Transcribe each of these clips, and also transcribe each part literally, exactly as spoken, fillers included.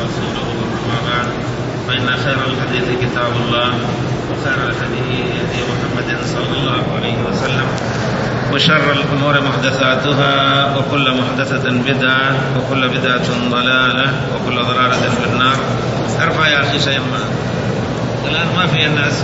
ورسوله. أما بعد، فإن خير الحديث كتاب الله، وخير الهدي هدي محمد صلى الله عليه وسلم، وشر الأمور محدثاتها، وكل محدثة بدعة، وكل بدعة ضلالة، وكل ضلالة في النار. ارفع يا أخي شيء ما الآن ما في الناس،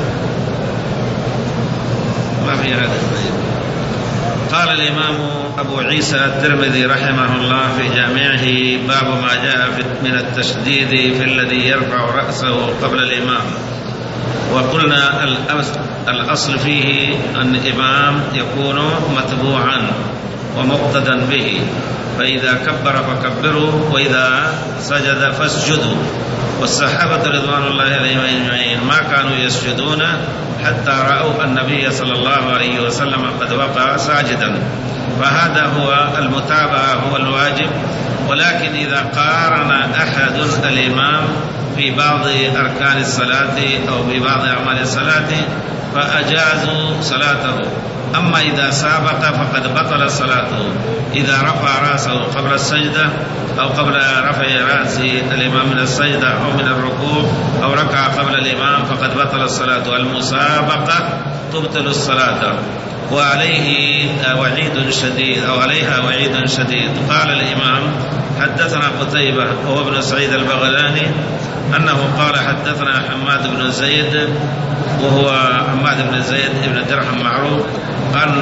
ما في هذا. قال الإمام أبو عيسى الترمذي رحمه الله في جامعه: باب ما جاء من التشديد في الذي يرفع رأسه قبل الإمام. وقلنا الأصل فيه أن الإمام يكون متبوعا ومقتدى به، فإذا كبر فكبروا، وإذا سجد فاسجدوا. والصحابة رضوان الله عليهم أجمعين ما كانوا يسجدون حتى رأوا النبي صلى الله عليه وسلم قد وقع ساجدا، فهذا هو المتابعة، هو الواجب. ولكن إذا قارن أحد الإمام في بعض أركان الصلاة أو في بعض أعمال الصلاة فأجازوا صلاته. أما إذا سابق فقد بطل صلاته، إذا رفع رأسه قبل السجدة أو قبل رفع رأس الإمام من السجدة أو من الركوع أو ركع قبل الإمام فقد بطل الصلاة. المسابقة تبطل الصلاة، وعليه وعيد شديد أو عليها وعيد شديد. قال الإمام: حدثنا قتيبة وهو ابن سعيد البغلاني أنه قال: حدثنا حماد بن زيد وهو حماد بن زيد ابن درهم معروف عن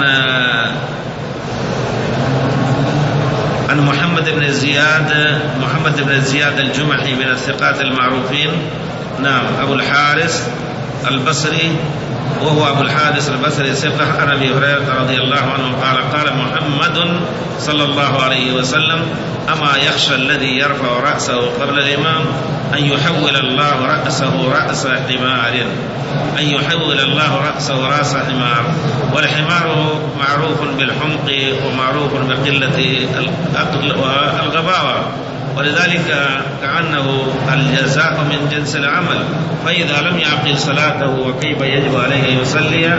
عن محمد بن زياد محمد بن زياد الجمحي من الثقات المعروفين، نعم، أبو الحارث البصري، وهو أبو الحارث البصري ثقة عن أبي هريرة رضي الله عنه قال: قال محمد صلى الله عليه وسلم: أما يخشى الذي يرفع رأسه قبل الإمام أن يحول الله رأسه رأس حمار أن يحول الله رأسه رأس حمار. والحمار معروف بالحمق ومعروف بقلة الغباوة، ولذلك كأنه الجزاء من جنس العمل. فإذا لم يعقل صلاته وكيف يجب عليه يصلي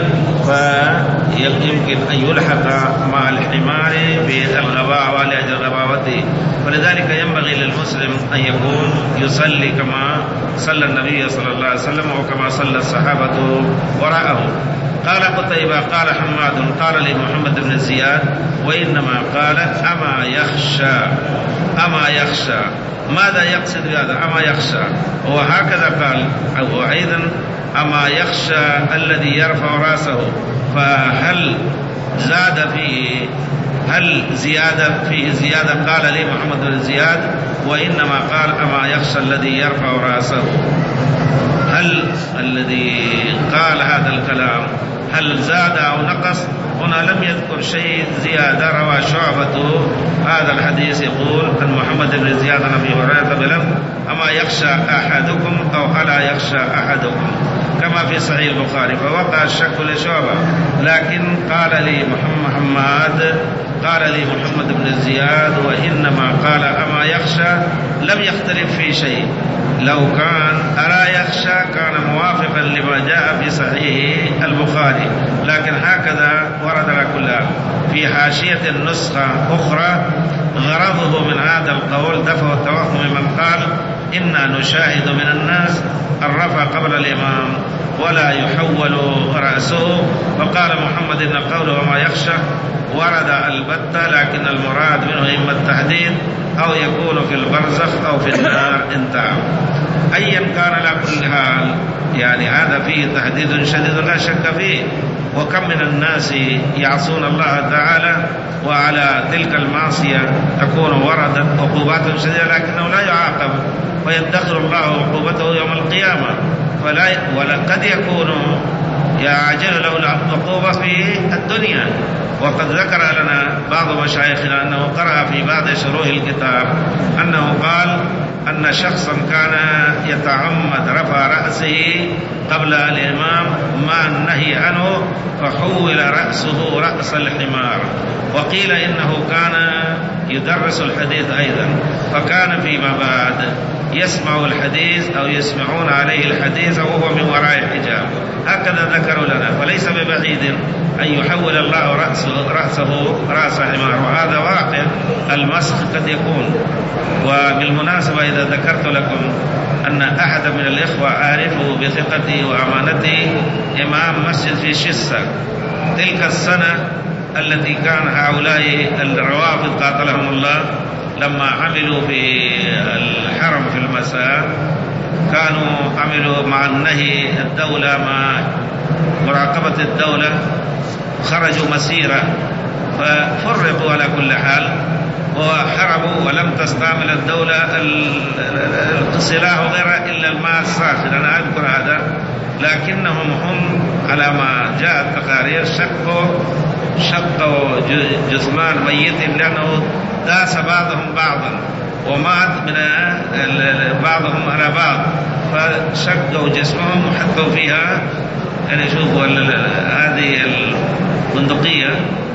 فيمكن أن يلحق مع الحمار بالغباوة لأجل غباوته. ولذلك ينبغي للمسلم أن يكون يصلي كما صلى النبي صلى الله عليه وسلم وكما صلى الصحابة وراءه. قال قتيبة: قال حماد: قال لي محمد بن زياد: وإنما قال أما يخشى أما يخشى. ماذا يقصد بهذا أما يخشى؟ وهكذا قال، أو أيضا أما يخشى الذي يرفع رأسه. فهل زاد فيه هل زيادة فيه زيادة؟ قال لي محمد بن زياد: وإنما قال أما يخشى الذي يرفع رأسه. هل الذي قال هذا الكلام هل زاد أو نقص؟ هنا لم يذكر شيء زيادة. روى شعبة هذا الحديث يقول عن محمد بن زياد عن أبي هريرة بلفظ: أما يخشى أحدكم أو ألا يخشى أحدكم، كما في صحيح البخاري. فوقع الشك لشعبة، لكن قال لي محمد قال لي محمد بن زياد: وإنما قال أما يخشى، لم يختلف في شيء. لو كان ألا يخشى كان موافقا لما جاء في صحيح البخاري، لكن هكذا ورد على كلها. في حاشية النسخة أخرى غرضه من هذا القول دفع التوهم من قال: إنا نشاهد من الناس الرفع قبل الإمام ولا يحول رأسه. فقال محمد إن القول وما يخشى ورد البتة، لكن المراد منه إما التحديد أو يكون في البرزخ أو في النار. انتهى. أيا كان على كل حال، يعني هذا فيه تحديد شديد لا شك فيه. وكم من الناس يعصون الله تعالى وعلى تلك المعصية تكون وردت عقوبات شديدة لكنه لا يعاقب، ويدخر الله عقوبته يوم القيامة. فلا ولقد يكون يعجل له العقوبة في الدنيا. وقد ذكر لنا بعض مشايخنا أنه قرأ في بعض شروح الكتاب أنه قال أن شخصا كان يتعمد رفع رأسه قبل الإمام ما النهي عنه فحول رأسه رأس الحمار. وقيل إنه كان يدرس الحديث أيضا، فكان فيما بعد يسمع الحديث أو يسمعون عليه الحديث وهو من وراء الحجاب. هكذا ذكروا لنا. فليس ببعيد أن يحول الله رأسه رأسه رأس حمار، وهذا واقع. المسخ قد يكون. وبالمناسبة إذا ذكرت لكم أن أحد من الإخوة أعرفه بثقته وأمانته إمام مسجد في شسة، تلك السنة التي كان هؤلاء الروافض قاتلهم الله لما عملوا في الحرم في المساء، كانوا عملوا مع النهي الدولة مع مراقبة الدولة، خرجوا مسيرة ففرقوا على كل حال وحربوا، ولم تستعمل الدولة السلاح غير إلا الماء الساخن. أنا أذكر هذا. لكنهم هم على ما جاءت تقارير شقوا شقوا جثمان ميت لأنه داس بعضهم بعضا ومات من بعضهم على بعض، فشقوا جسمهم وحطوا فيها، يعني شوفوا هذه البندقية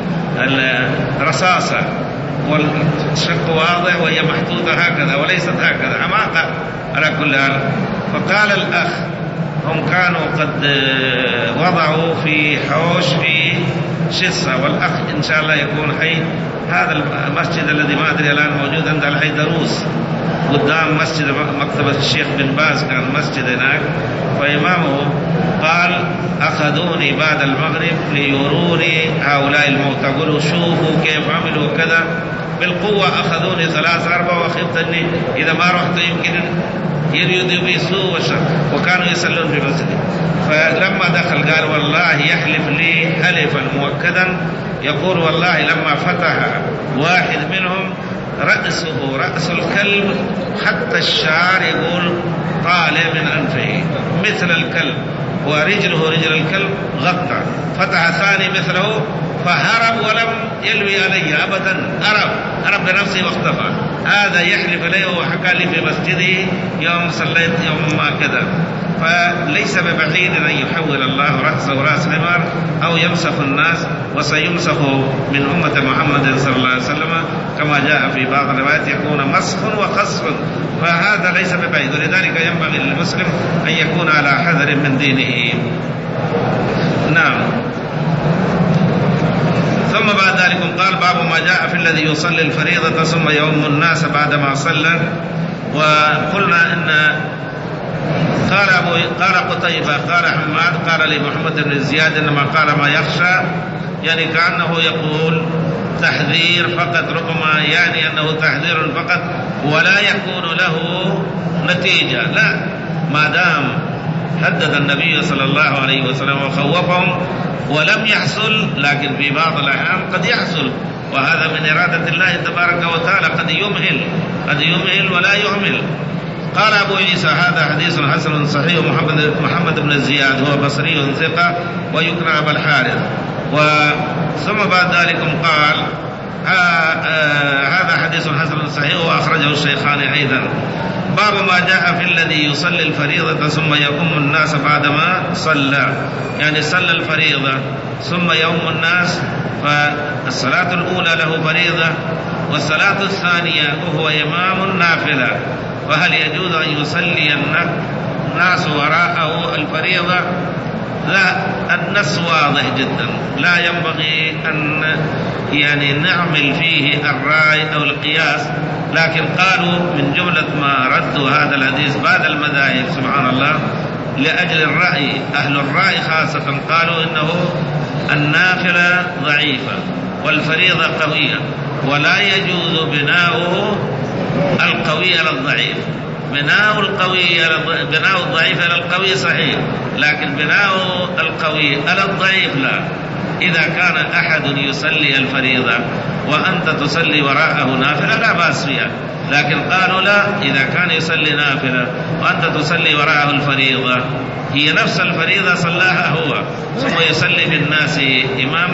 الرصاصة، والشق واضح وهي محطوطة هكذا وليست هكذا، عماقة على كل حال. فقال الأخ هم كانوا قد وضعوا في حوش في شسة، والأخ إن شاء الله يكون حي. هذا المسجد الذي ما أدري الآن موجود عند الحيدروس قدام مسجد مكتبة الشيخ بن باز، كان مسجد هناك. فإمامه قال أخذوني بعد المغرب ليروني هؤلاء الموتى، قالوا شوفوا كيف عملوا كذا بالقوة. أخذوني ثلاثة أربعة وخفت أني إذا ما رحت يمكن يريدوا بيسوء وشر، وكانوا يصلون في مسجد. فلما دخل قال والله يحلف لي حلفا مؤكدا، يقول والله لما فتح واحد منهم رأسه رأس الكلب حتى الشعر يقول طالع من أنفه مثل الكلب، ورجله رجل الكلب غطى. فتح ثاني مثله فهرب ولم يلوي علي أبدا، هرب هرب بنفسه واختفى. هذا يحلف عليه وحكى لي في مسجده يوم صليت يوم ما كذا. فليس ببعيد أن يحول الله رأسه رأس حمار أو يمسخ الناس، وسيمسخ من أمة محمد صلى الله عليه وسلم كما جاء في بعض الروايات يكون مسخ وخصف، فهذا ليس ببعيد. ولذلك ينبغي للمسلم أن يكون على حذر من دينه. نعم. ثم بعد ذلك قال باب ما جاء في الذي يصلي الفريضة ثم يؤم الناس بعدما صلى. وقلنا إن قال أبو قال قتيبة قال حماد قال لمحمد بن زياد إنما قال ما يخشى، يعني كأنه يقول تحذير فقط، ربما يعني أنه تحذير فقط ولا يكون له نتيجة. لا، ما دام هدد النبي صلى الله عليه وسلم وخوفهم ولم يحصل، لكن في بعض الأحيان قد يحصل، وهذا من إرادة الله تبارك وتعالى، قد يمهل قد يمهل ولا يهمل. قال أبو عيسى هذا حديث حسن صحيح. محمد, محمد بن زياد هو بصري ثقة ويكنى أبا الحارث. ثم بعد ذلك قال هذا حديث حسن صحيح وأخرجه الشيخان أيضا. باب ما جاء في الذي يصلي الفريضة ثم يؤم الناس بعدما صلى، يعني صلى الفريضة ثم يؤم الناس. فالصلاة الأولى له فريضة، والصلاة الثانية وهو إمام النافلة، فهل يجوز أن يصلي الناس وراءه الفريضة؟ لا، النص واضح جدا، لا ينبغي أن يعني نعمل فيه الرأي أو القياس. لكن قالوا من جملة ما ردوا هذا الحديث بعد المذاهب سبحان الله لأجل الرأي، أهل الرأي خاصة قالوا إنه النافلة ضعيفة والفريضة قوية، ولا يجوز بناؤه القوي على الضعيف. بناء القوي بناء الضعيف على القوي صحيح، لكن بناء القوي على الضعيف لا. إذا كان أحد يصلي الفريضة وأنت تصلي وراءه نافلة لا بأس فيها، لكن قالوا لا، إذا كان يصلي نافلة وأنت تصلي وراءه الفريضة هي نفس الفريضة صلاها هو ثم يصلي بالناس إماما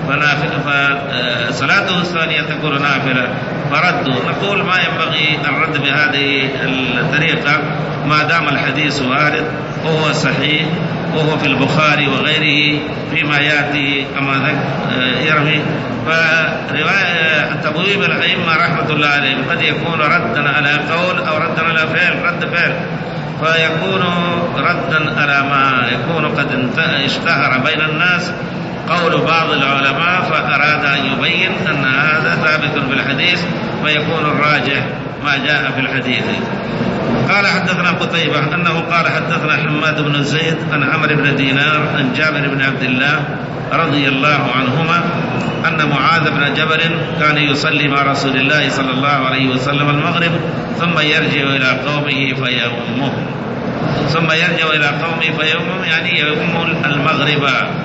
فصلاته الثانية تكون نافلة، فردوا. نقول ما ينبغي الرد بهذه الطريقة ما دام الحديث وارد وهو صحيح وهو في البخاري وغيره فيما يأتي كما يروي. فرواية تبويب الأئمة رحمة الله عليهم قد يكون ردا على قول أو ردا على فعل، رد فعل، فيكون ردا على ما يكون قد اشتهر بين الناس قول بعض العلماء فأراد أن يبين أن هذا ثابت بالحديث، فيكون الراجح ما جاء في الحديث. قال حدثنا قتيبة أنه قال حدثنا حماد بن زيد عن عمرو بن دينار عن جابر بن عبد الله رضي الله عنهما أن معاذ بن جبل كان يصلي مع رسول الله صلى الله عليه وسلم المغرب ثم يرجع إلى قومه فيؤمهم ثم يرجع إلى قومه فيؤمهم يعني يؤم المغرب.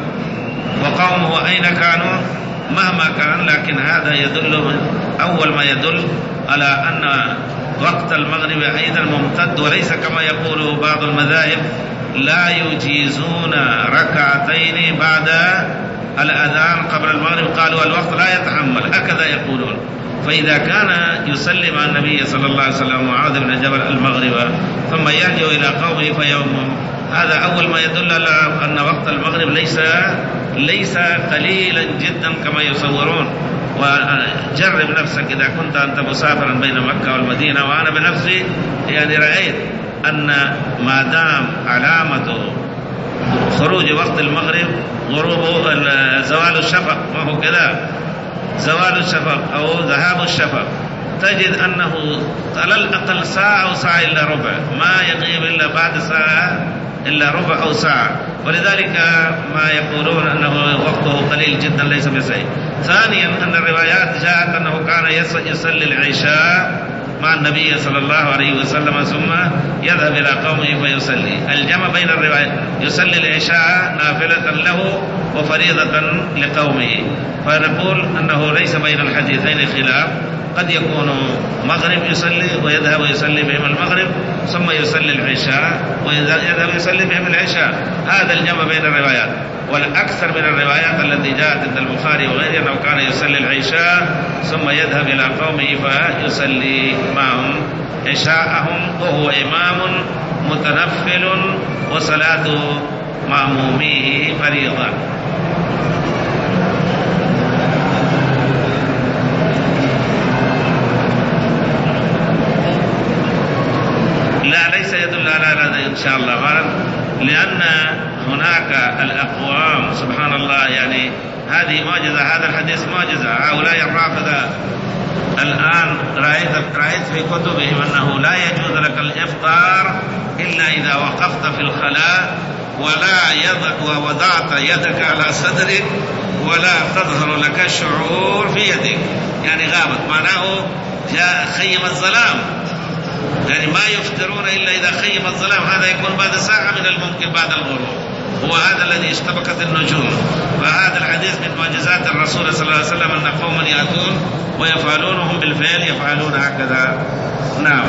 وقومه أين كانوا مهما كان، لكن هذا يدل أول ما يدل على أن وقت المغرب أيضا ممتد، وليس كما يقول بعض المذاهب لا يجيزون ركعتين بعد الأذان قبل المغرب، قالوا الوقت لا يتحمل، هكذا يقولون. فإذا كان يصلي مع النبي صلى الله عليه وسلم معاذ بن جبل المغرب ثم يرجع إلى قومه فيؤمهم، هذا أول ما يدل على أن وقت المغرب ليس ليس قليلا جدا كما يصورون. وجرب نفسك إذا كنت أنت مسافرا بين مكة والمدينة، وأنا بنفسي يعني رأيت أن ما دام علامة خروج وقت المغرب غروب زوال الشفق، ما هو كذا زوال الشفق أو ذهاب الشفق، تجد أنه على الأقل ساعة أو ساعة إلا ربع، ما يغيب إلا بعد ساعة إلا ربع أو ساعة، ولذلك ما يقولون أنه وقته قليل جدا ليس بشيء. ثانيا أن الروايات جاءت أنه كان يصلي العشاء مع النبي صلى الله عليه وسلم ثم يذهب إلى قومه فيصلي. الجمع بين الروايات، يصلي العشاء نافلة له وفريضة لقومه، فنقول أنه ليس بين الحديثين خلاف، قد يكون مغرب يصلي ويذهب ويصلي بهم المغرب ثم يصلي العشاء ويذهب ويصلي بهم العشاء، هذا الجمع بين الروايات. والأكثر من الروايات التي جاءت عند البخاري وغيره أنه كان يصلي العشاء ثم يذهب إلى قومه فيصلي معهم عشاءهم وهو إمام متنفل وصلاة مأموميه فريضة. لا ليس يدل على هذا إن شاء الله، لأن هناك الأقوام سبحان الله، يعني هذه معجزة، هذا الحديث معجزة. هؤلاء الرافضة الآن رأيت, رأيت في كتبهم أنه لا يجوز لك الإفطار إلا إذا وقفت في الخلاء ولا يضع ووضعت يدك على صدرك ولا تظهر لك الشعور في يدك، يعني غابت، معناه جاء خيم الظلام، يعني ما يفطرون إلا إذا خيم الظلام، هذا يكون بعد ساعة من الممكن بعد الغروب، هو هذا الذي اشتبكت النجوم. فهذا الحديث من معجزات الرسول صلى الله عليه وسلم أن قوما يأتون ويفعلونهم بالفعل يفعلون هكذا. نعم.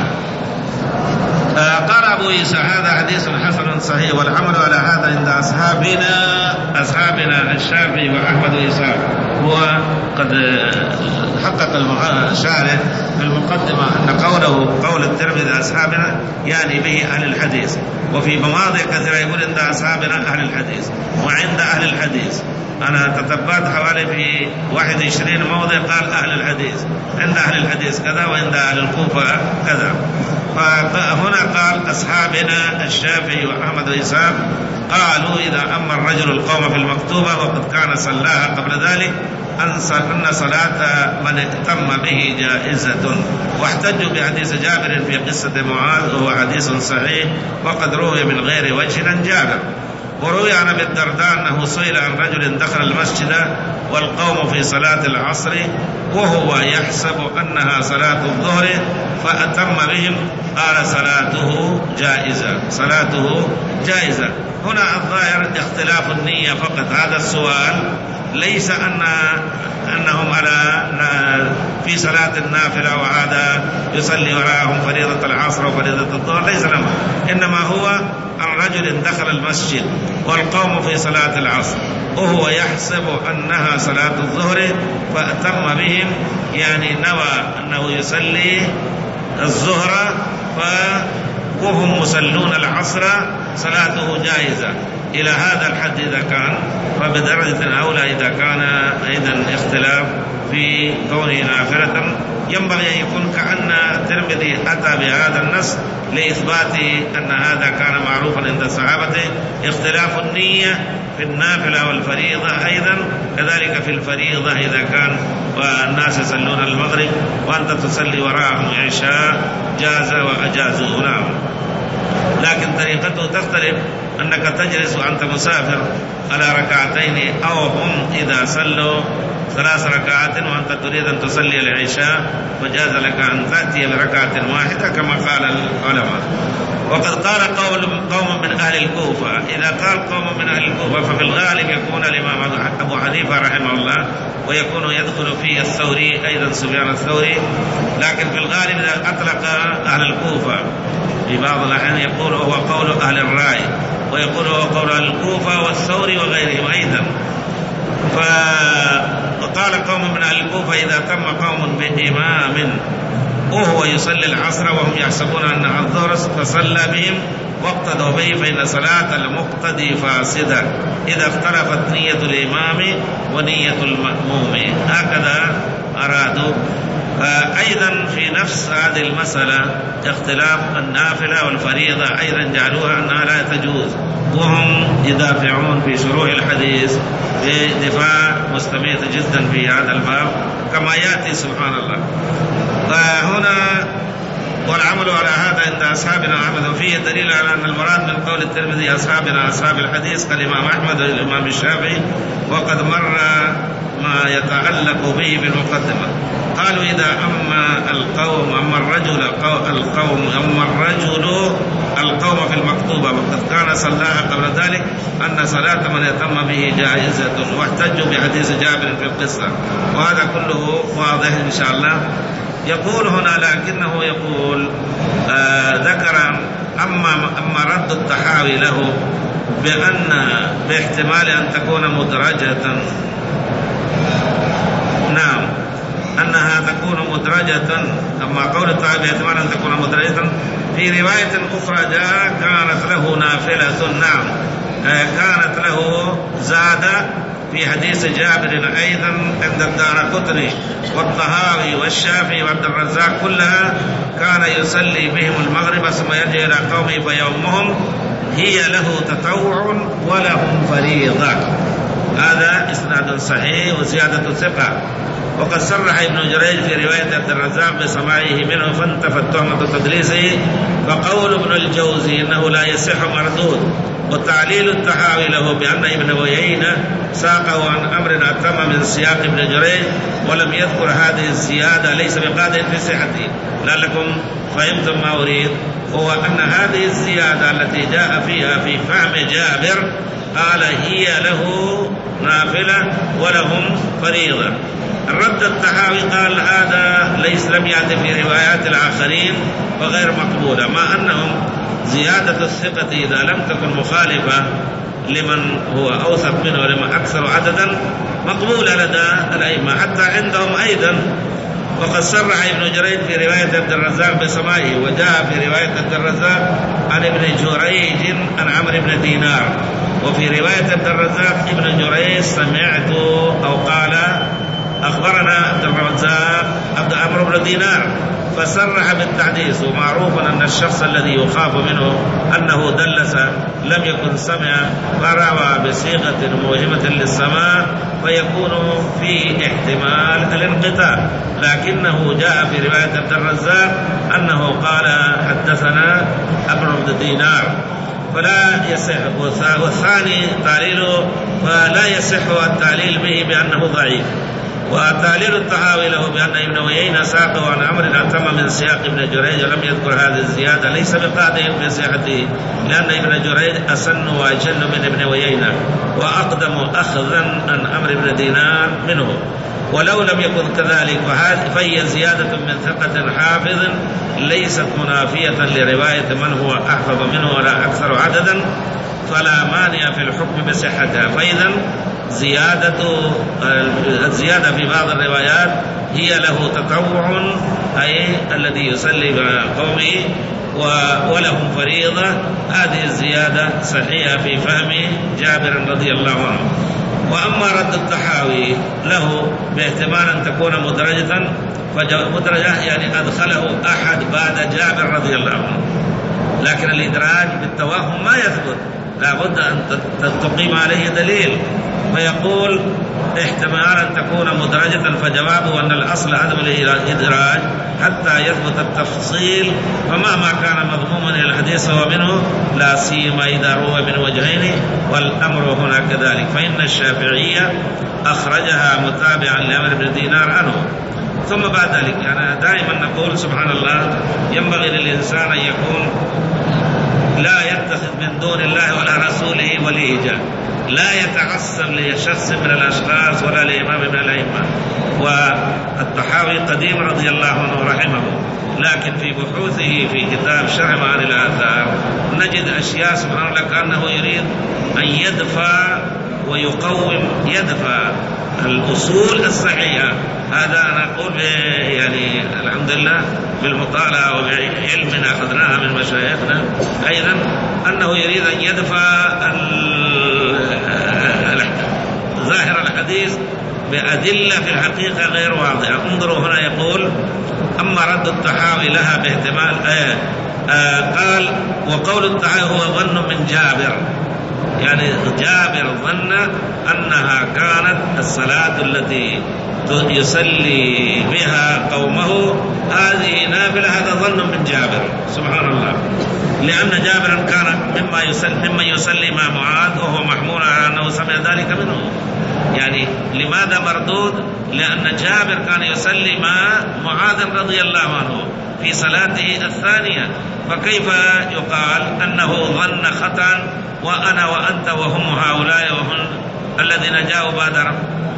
آه قال أبو عيسى هذا حديث حسن صحيح، والعمل على هذا عند أصحابنا أصحابنا الشافعي وأحمد وإسحاق. هو قد حقق الشارح في المقدمة أن قوله قول الترمذي أصحابنا يعني به أهل الحديث، وفي مواضع كثيرة يقول عند أصحابنا أهل الحديث وعند أهل الحديث. أنا تتبعت حوالي في واحد وعشرين موضع قال أهل الحديث، عند أهل الحديث كذا وعند أهل الكوفة كذا. فهنا قال أصحابنا الشافعي وأحمد وإسحاق قالوا إذا أما الرجل القوم في المكتوبة وقد كان صلاها قبل ذلك أن صلاة من ائتم به جائزة، واحتجوا بحديث جابر في قصة معاذ وهو حديث صحيح وقد روي من غير وجه عن جابر. وروي عن ابي الدرداء أنه سئل عن رجل دخل المسجد والقوم في صلاة العصر وهو يحسب أنها صلاة الظهر فأتم بهم، قال صلاته جائزة صلاته جائزة. هنا الظاهر اختلاف النية فقط. هذا السؤال ليس أن أنهم على في صلاة النافلة وهذا يصلي وراءهم فريضة العصر وفريضة الظهر، ليس لهم، إنما هو عن رجل دخل المسجد والقوم في صلاة العصر وهو يحسب أنها صلاة الظهر فأتم بهم، يعني نوى أنه يصلي الظهر ف وهم مسلون العصر صلاته جائزة إلى هذا الحد إذا كان، فبدرجة أولى إذا كان أيضا اختلاف في كونه نافلة. ينبغي أن يكون كأن الترمذي أتى بهذا النص لإثبات أن هذا كان معروفا عند الصحابة، اختلاف النية في النافلة والفريضة أيضا كذلك في الفريضة إذا كان والناس يصلون المغرب وأنت تصلي وراءهم عشاء جاز وأجازوا. نعم، لكن طريقته تختلف، أنك تجلس وأنت مسافر على ركعتين، أو هم إذا صلوا ثلاث ركعات وأنت تريد أن تصلي العشاء فجاز لك أن تأتي بركعة واحدة كما قال العلماء. وقد قال قوم من أهل الكوفة، إذا قال قوم من أهل الكوفة ففي الغالب يكون الإمام أبو حنيفة رحمه الله، ويكون يدخل فيه الثوري أيضا سفيان الثوري، لكن في الغالب إذا أطلق أهل الكوفة في بعض الأحيان يقول هو قول أهل الرأي، ويقول هو قول أهل الكوفة والثوري وغيرهم أيضا. فقال قوم من أهل الكوفة إذا تم قوم بإمام وهو يصلي العصر وهم يحسبون أنها الظهر فصلى بهم واقتدوا به فإن صلاة المقتدي فاسدة إذا اختلفت نية الإمام ونية المأموم. هكذا أرادوا. أيضا في نفس هذه المسألة اختلاف النافلة والفريضة أيضا جعلوها أنها لا تجوز، وهم يدافعون في شروح الحديث بدفاع مستميت جدا في هذا الباب كما يأتي سبحان الله. فهنا والعمل على هذا عند أصحابنا عمل فيه دليل على أن المراد من قول الترمذي أصحابنا أصحاب الحديث كالإمام أحمد والإمام الشافعي، وقد مر ما يتعلق به بالمقدمة. قالوا إذا أما القوم أما الرجل القوم أما الرجل القوم في المكتوبة وقد كان صلاها قبل ذلك أن صلاة من يتم به جائزة، واحتجوا بحديث جابر في القصة، وهذا كله واضح إن شاء الله. يقول هنا لكنه يقول آه ذكر أما أما رد الطحاوي له بأن باحتمال أن تكون مدرجة، نعم أنها تكون مدرجة، أما قول الطحاوي باحتمال أن تكون مدرجة في رواية أخرى جاء كانت له نافلة، نعم آه كانت له زاد في حديث جابر أيضا عند الدارقطني والطهاوي والشافعي وعبد الرزاق كلها كان يصلي بهم المغرب ثم يرجع إلى قومه فيومهم هي له تطوع ولهم فريضة. هذا إسناد صحيح وزيادة ثقة. وقد صرح ابن جريج في رواية عبد الرزاق بسماعه منه فانتفت تهمة تدليسه، فقول ابن الجوزي إنه لا يصح مردود. وتعليل الطحاوي له بأن ابن عيينة ساقه عن أمر أتم من سياق ابن جريج ولم يذكر هذه الزيادة ليس بقادر في صحته. لعلكم فهمتم ما أريد، هو أن هذه الزيادة التي جاء فيها في فهم جابر قال هي له نافلة ولهم فريضة. الرد الطحاوي قال هذا ليس لم يأتي في روايات الآخرين وغير مقبولة، مع أنهم زيادة الثقة إذا لم تكن مخالفة لمن هو أوثق منه ولمن أكثر عددا مقبولة لدى الأئمة حتى عندهم أيضا. وقد صرح ابن جريج في رواية عبد الرزاق بسماعه، وجاء في رواية عبد الرزاق عن ابن جريج عن عمرو بن دينار، وفي رواية عبد الرزاق ابن جريج سمعت أو قال أخبرنا عبد الرزاق عبد عمرو بن دينار، فصرح بالتحديث. ومعروف أن الشخص الذي يخاف منه أنه دلس لم يكن سمع فروى بصيغة موهمة للسماع فيكون في احتمال الانقطاع، لكنه جاء في رواية عبد الرزاق أنه قال حدثنا عمرو بن دينار فلا يصح. والثاني تعليله فلا يصح التعليل به بأنه ضعيف. وتعليل الطحاوي له بأن ابن عيينة ساقه عن أمر أتم من سياق ابن جريج ولم يذكر هذه الزيادة ليس بقادر في صحته، لأن ابن جريج أسن وأجل من ابن عيينة وأقدم أخذا عن أمر ابن دينار منه. ولو لم يكن كذلك فهي زيادة من ثقة حافظ ليست منافية لرواية من هو أحفظ منه ولا أكثر عددا، فلا مانع في الحكم بصحتها. فإذا زيادة الزيادة في بعض الروايات هي له تطوع، أي الذي يصلي مع قومه ولهم فريضة. هذه الزيادة صحيحة في فهم جابر رضي الله عنه. وأما رد الطحاوي له باحتمال أن تكون مدرجة، فمدرجة يعني أدخله أحد بعد جابر رضي الله عنه، لكن الإدراج بالتوهم ما يثبت، لا بد أن تقيم عليه دليل. فيقول احتمال أن تكون مدرجة، فجوابه أن الأصل عدم الإدراج حتى يثبت التفصيل، فمهما كان مضموما إلى الحديث هو منه، لا سيما إذا روى من وجهين، والأمر هنا كذلك. فإن الشافعية أخرجها متابعا لعمرو بن دينار عنه. ثم بعد ذلك يعني دائما نقول سبحان الله، ينبغي للإنسان أن يكون لا يتخذ من دون الله ولا رسوله وليا، لا يتعصب لشخص من الأشخاص ولا لإمام من الأئمة. والطحاوي قديم رضي الله عنه رحمه، لكن في بحوثه في كتاب شرح معاني الآثار نجد أشياء سبحان الله كأنه يريد أن يدفع ويقوم، يدفع الأصول الصحيحة. هذا أنا أقول يعني الحمد لله بالمطالعة وبعلم أخذناها من مشايخنا أيضا، أنه يريد أن يدفع ظاهر الحديث بأدلة في الحقيقة غير واضحة. انظروا هنا يقول أما رد الطحاوي لها باحتمال آه آه قال وقول الطحاوي هو ظن من جابر، يعني جابر ظن أنها كانت الصلاة التي يصلي بها قومه هذه نافلة، هذا ظن من جابر سبحان الله، لأن جابرا كان مما يصلي ممن يصلي مع معاذ وهو محمول على أنه سمع ذلك منه. يعني لماذا مردود؟ لأن جابر كان يصلي مع معاذ رضي الله عنه في صلاته الثانية، فكيف يقال أنه ظن خطأ وأنا وأنت وهم هؤلاء وهم الذين جاءوا بعد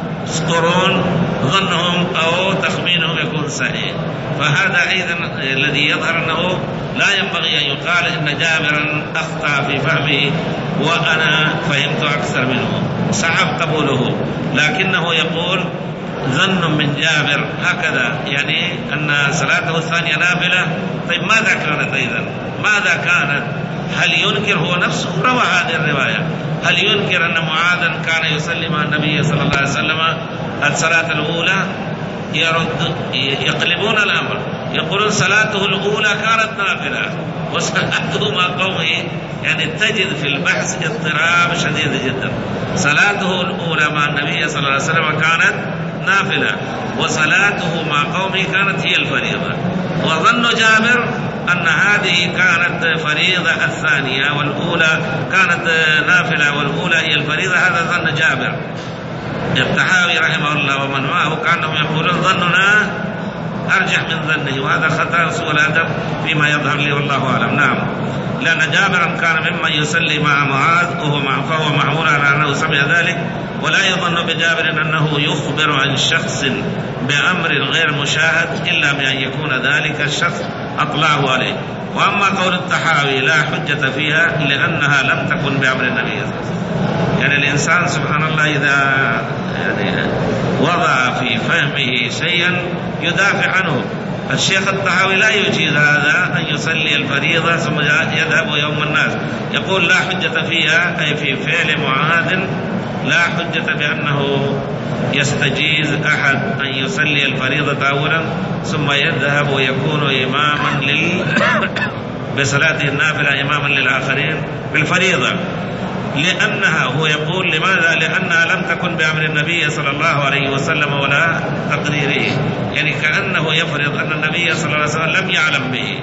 قرون ظنهم أو تخمينهم يكون صحيح. فهذا أيضا الذي يظهر أنه لا ينبغي أن يقال إن جابرا أخطأ في فهمه وأنا فهمت أكثر منه، صعب قبوله، لكنه يقول ظن من جابر هكذا، يعني أن صلاته الثانية نافلة. طيب ماذا كانت أيضا؟ ماذا كانت؟ هل ينكر هو نفسه روى هذه الرواية؟ هل ينكر أن معاذا كان يصلي مع النبي صلى الله عليه وسلم الصلاة الأولى؟ يرد يقلبون الأمر، يقولون صلاته الأولى كانت نافلة وصلاته مع قومه، يعني تجد في البحث اضطراب شديد جدا. صلاته الأولى مع النبي صلى الله عليه وسلم كانت نافلة، وصلاته مع قومه كانت هي الفريضة، وظن جابر أن هذه كانت فريضة الثانية والأولى كانت نافلة والأولى هي الفريضة، هذا ظن جابر. الطحاوي رحمه الله ومن معه كانهم يقولون ظننا أرجح من ظنه، وهذا خطأ سوء الأدب فيما يظهر لي والله أعلم. نعم، لأن جابرا كان ممن يصلي مع معاذ وهو فهو معمول على أنه سمع ذلك، ولا يظن بجابر أنه يخبر عن شخص بأمر غير مشاهد إلا بأن يكون ذلك الشخص أطلعه عليه. وأما قول الطحاوي لا حجة فيها لأنها لم تكن بأمر النبي صلى الله عليه وسلم، يعني الإنسان سبحان الله إذا يعني وضع في فهمه شيئا يدافع عنه. الشيخ الطحاوي لا يجيز هذا أن يصلي الفريضة ثم يذهب يوم الناس، يقول لا حجة فيها أي في فعل معاذ، لا حجة بأنه يستجيز أحد أن يصلي الفريضة أولا ثم يذهب ويكون إماما لل بصلاته النافلة إماما للآخرين بالفريضة، لأنها هو يقول لماذا؟ لأنها لم تكن بأمر النبي صلى الله عليه وسلم ولا تقديره، يعني كأنه يفرض أن النبي صلى الله عليه وسلم لم يعلم به،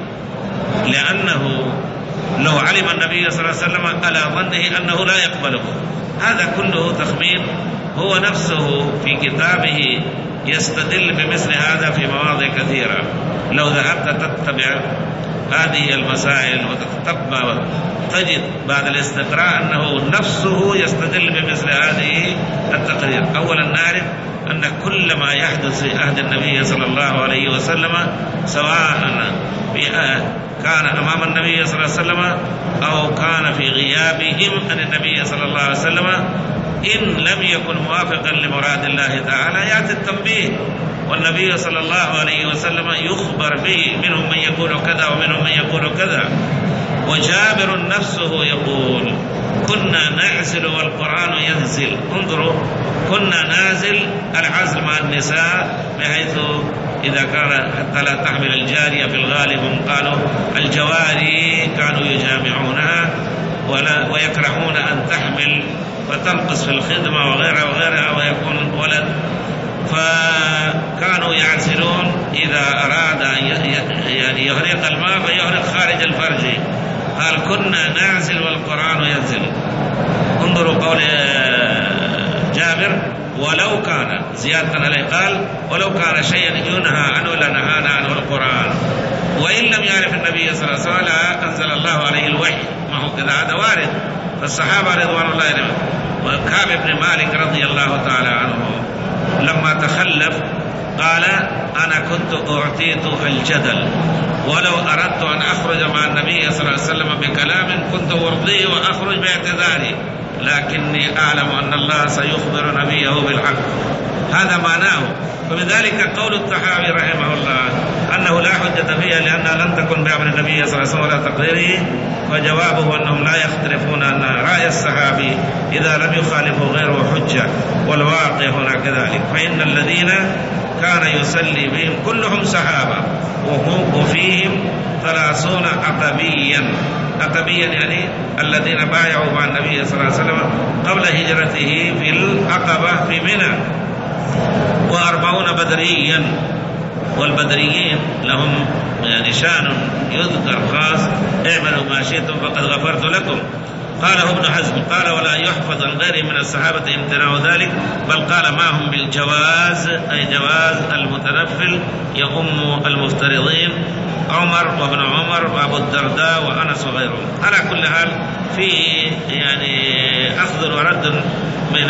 لأنه لو علم النبي صلى الله عليه وسلم على ظنه أنه لا يقبله. هذا كله تخمين، هو نفسه في كتابه يستدل بمثل هذا في مواضع كثيرة. لو ذهبت تتبع هذه المسائل وتتتبع تجد بعد الاستقراء أنه نفسه يستدل بمثل هذه التقرير. أولا نعرف أن كل ما يحدث في عهد النبي صلى الله عليه وسلم سواء كان أمام النبي صلى الله عليه وسلم أو كان في غيابهم عن النبي صلى الله عليه وسلم، إن لم يكن موافقا لمراد الله تعالى يأتي التنبيه والنبي صلى الله عليه وسلم يخبر به، منهم من يقول كذا ومنهم من يقول كذا. وجابر نفسه يقول كنا نعزل والقرآن ينزل. انظروا، كنا نازل العزل مع النساء بحيث إذا كان حتى لا تحمل الجارية في الغالب، هم قالوا الجواري كانوا يجامعونها ولا ويكرهون أن تحمل فتنقص في الخدمة وغيرها وغيرها ويكون الولد، فكانوا يعزلون إذا أراد أن يعني يغرق الماء فيغرق خارج الفرج. قال كنا نعزل والقرآن ينزل. انظروا قول جابر ولو كان زيادة عليه، قال ولو كان شيئا ينهى عنه لنهانا عنه القرآن. وإن لم يعرف النبي صلى الله عليه وسلم أنزل الله عليه الوحي، ما هو كذا، هذا وارد. فالصحابة رضوان الله عليهم، وكعب بن مالك رضي الله تعالى عنه لما تخلف قال أنا كنت أعطيت الجدل، ولو أردت أن أخرج مع النبي صلى الله عليه وسلم بكلام كنت أرضيه وأخرج باعتذاري، لكني أعلم أن الله سيخبر نبيه بالحق. هذا معناه. فبذلك قول الطحاوي رحمه الله أنه لا حجة فيها لأنها لم تكن بأمر النبي صلى الله عليه وسلم ولا تقريره، فجوابه أنهم لا يختلفون أن رأي الصحابي إذا لم يخالفوا غيره حجة، والواقع هنا كذلك. فإن الذين كان يصلي بهم كلهم صحابة، وفيهم ثلاثون عقبيا. عقبيا يعني الذين بايعوا مع النبي صلى الله عليه وسلم قبل هجرته في العقبة في منى، وأربعون بدريا. والبدريين لهم يعني شان يذكر خاص، اعملوا ما شئتم فقد غفرت لكم. قاله ابن حزم قال ولا يحفظ عن غيره من الصحابة امتناع ذلك، بل قال معهم بالجواز، أي جواز المتنفل يؤم المفترضين، عمر وابن عمر وابو الدرداء وأنس وغيرهم. على كل حال في يعني أخذ ورد من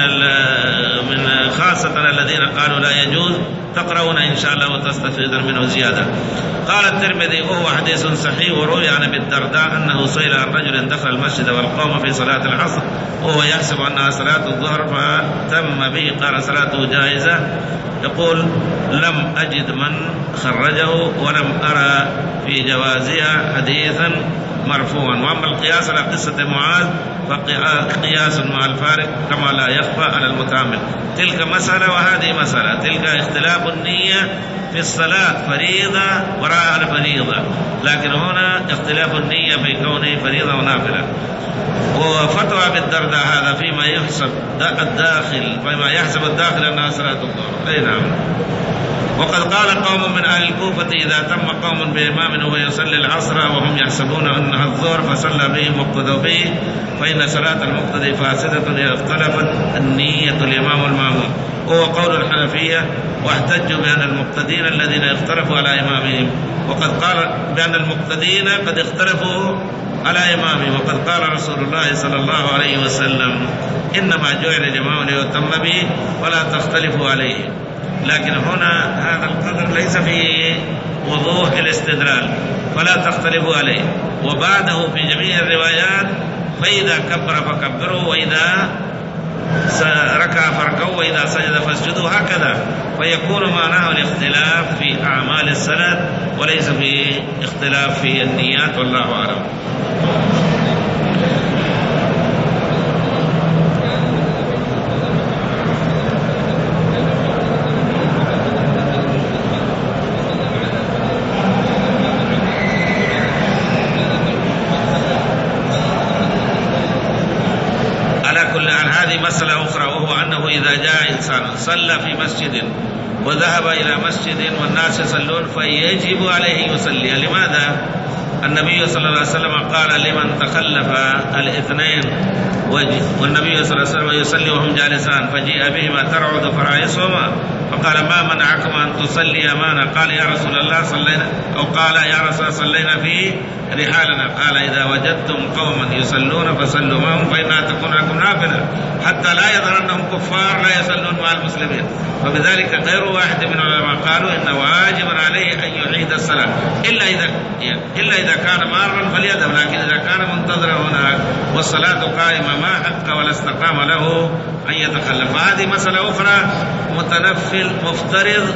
من خاصة الذين قالوا لا يجوز، تقرؤون إن شاء الله وتستفيدون منه زيادة. قال الترمذي وهو حديث صحيح، وروي عن ابي الدرداء أنه سئل عن رجل دخل المسجد والقوم في صلاة العصر وهو يحسب أنها صلاة الظهر فتم به، قال صلاته جائزة. يقول لم أجد من خرجه ولم أرى في جوازها حديثا مرفوعا. وأما القياس على قصة معاذ فقياس مع الفارق كما لا يخفى على المتعمد. تلك مسألة وهذه مسألة. تلك اختلاف النية في الصلاة فريضة وراء الفريضة، لكن هنا اختلاف النية في كونه فريضة ونافلة. وفتوى بالدرداء هذا فيما يحسب الداخل، فيما يحسب الداخل أنها صلاة الظهر. أي نعم. وقد قال قوم من أهل الكوفة إذا تم قوم بإمام وهو يصلي العصر وهم يحسبون أنها الظهر فصلى بهم واقتدوا به فإن صلاة المقتدي فاسدة إذا اختلفت النية الإمام والمأموم. وهو قول الحنفية، واحتجوا بأن المقتدين الذين اختلفوا على إمامهم، وقد قال بأن المقتدين قد اختلفوا على إمامهم، وقد قال رسول الله صلى الله عليه وسلم إنما جعل الإمام ليتم به ولا تختلفوا عليه. لكن هنا هذا القدر ليس في وضوح الاستدلال، فلا تختلفوا عليه. وبعده في جميع الروايات فإذا كبر فكبروا، وإذا ركع فاركعوا، وإذا سجد فاسجدوا، هكذا. فيكون معناه الاختلاف في أعمال الصلاة وليس في اختلاف في النيات، والله أعلم. مسألة أخرى، وهو أنه إذا جاء إنسان صلى في مسجد وذهب إلى مسجد والناس يصلون فيجب عليه يصلي. لماذا؟ النبي صلى الله عليه وسلم قال لمن تخلف الاثنين والنبي صلى الله عليه وسلم يصلي وهم جالسان فجيء بهما ترعد فرائصهما فقال ما منعكم أن تصلي أمانا؟ قال يا رسول الله صلينا، أو قال يا رسول الله صلينا في رحالنا. قال إذا وجدتم قوما يصلون فصلوا معهم فإنها تكون لكم نافلة حتى لا يظهرنهم كفار لا يصلون مع المسلمين. فبذلك غير واحد من العلماء قالوا إن واجبا عليه أن يعيد الصلاة إلا إذا إلا إذا كان مارا فليذهب، لكن إذا كان منتظرا هناك والصلاة قائمة ما حق ولا استقام له أن يتخلف. هذه مسألة أخرى. متنفل مفترض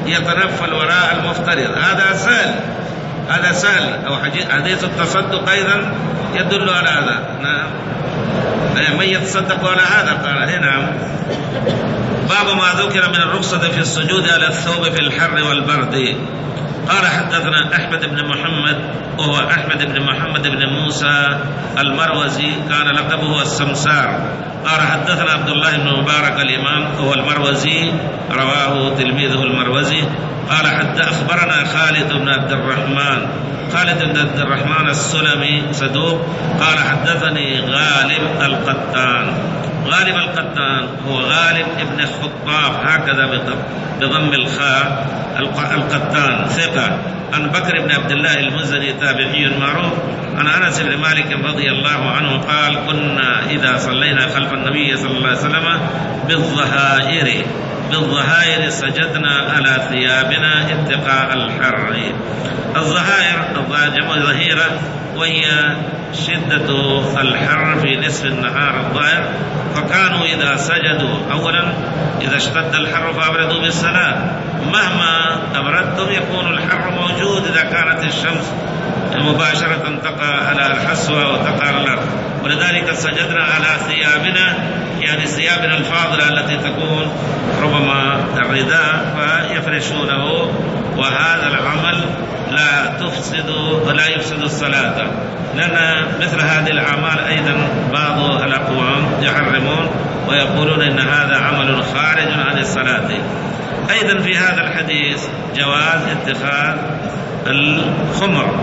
يتنفل وراء المفترض، هذا سهل، هذا سهل. أو حديث التصدق أيضا يدل على هذا. نعم، من يتصدق على هذا؟ قال نعم. باب ما ذكر من الرخصة في السجود على الثوب في الحر والبرد. قال حدثنا أحمد بن محمد وهو أحمد بن محمد بن موسى المروزي، كان لقبه السمسار. قال حدثنا عبد الله بن مبارك الإمام وهو المروزي، رواه تلميذه المروزي. قال حتى أخبرنا خالد بن عبد الرحمن، خالد بن عبد الرحمن السلمي صدوق. قال حدثني غالب القطان. غالب القطان هو غالب ابن خطاب هكذا بضم الخاء، القطان ثقة، عن بكر بن عبد الله المزني تابعي معروف، عن أنس بن مالك رضي الله عنه قال كنا إذا صلينا خلف النبي صلى الله عليه وسلم بالظهائر بالظهائر سجدنا على ثيابنا اتقاء الحر. الظهائر جمع ظهيرة، وهي شدة الحر في نصف النهار الظاهر، فكانوا إذا سجدوا أولا إذا اشتد الحر فأبردوا بالصلاة، مهما أبردتم يكون الحر موجود إذا كانت الشمس مباشرة تقع على الحسوة وتقع على الأرض. ولذلك سجدنا على ثيابنا، يعني ثيابنا الفاضلة التي تكون ربما الرداء فيفرشونه، وهذا العمل لا تفسد ولا يفسد الصلاة، لأن مثل هذه الأعمال أيضا بعض الأقوام يحرمون ويقولون إن هذا عمل خارج عن الصلاة. أيضا في هذا الحديث جواز اتخاذ الخمر،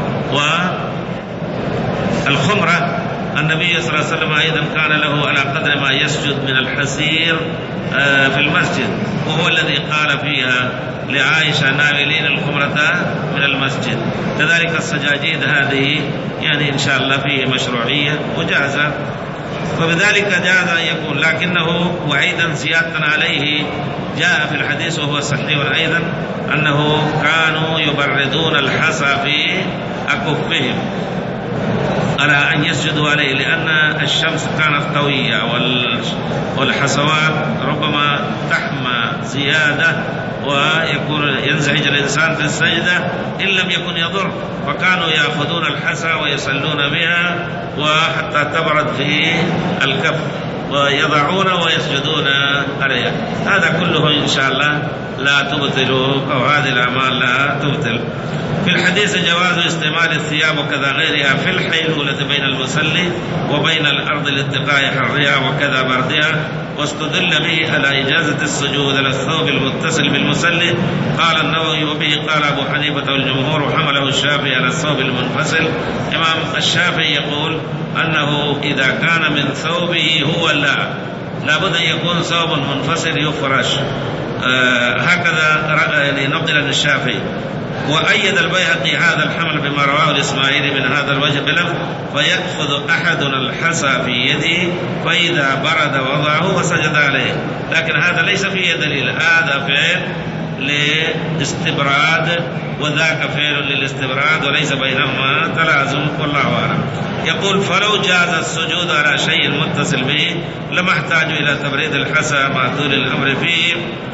والخمرة النبي صلى الله عليه وسلم أيضا كان له على قدر ما يسجد من الحسير في المسجد، وهو الذي قال فيها لعائشة ناولين الخمرة من المسجد. كذلك السجاجيد هذه يعني إن شاء الله فيه مشروعية وجازة، فبذلك جاز أن يكون، لكنه وأيضا زيادة عليه جاء في الحديث وهو صحيح أيضا أنه كانوا يبردون الحصى في أكفهم على أن يسجدوا عليه، لأن الشمس كانت قوية والحصوات ربما تحمى زيادة ويكون ينزعج الإنسان في السجدة إن لم يكن يضر، فكانوا يأخذون الحصى ويصلون بها وحتى تبرد في الكف ويضعون ويسجدون عليها. هذا كله إن شاء الله لا تبطل، أو هذه الأعمال لا تبطل. في الحديث جواز استعمال الثياب وكذا غيرها في الحيلولة بين المصلي وبين الأرض لاتقاء حرها وكذا بردها، واستدل به على إجازة السجود على الثوب المتصل بالمصلي. قال النووي وبه قال أبو حنيفة والجمهور، وحمله الشافعي على الثوب المنفصل. إمام الشافعي يقول أنه إذا كان من ثوبه هو لا لابد أن يكون ثوب منفصل يفرش، آه هكذا يعني نقل الشافعي. وأيد البيهقي هذا الحمل بما رواه الإسماعيلي من هذا الوجه بلفظ فيأخذ أحدنا الحصى في يده فإذا برد وضعه وسجد عليه، لكن هذا ليس فيه دليل، هذا فعل لاستبراد وذاك فعل للاستبراد وليس بينهما تلازم، والله أعلم. يقول فلو جاز السجود على شيء متصل به لما احتاج إلى تبريد الحصى مع طول الأمر فيه،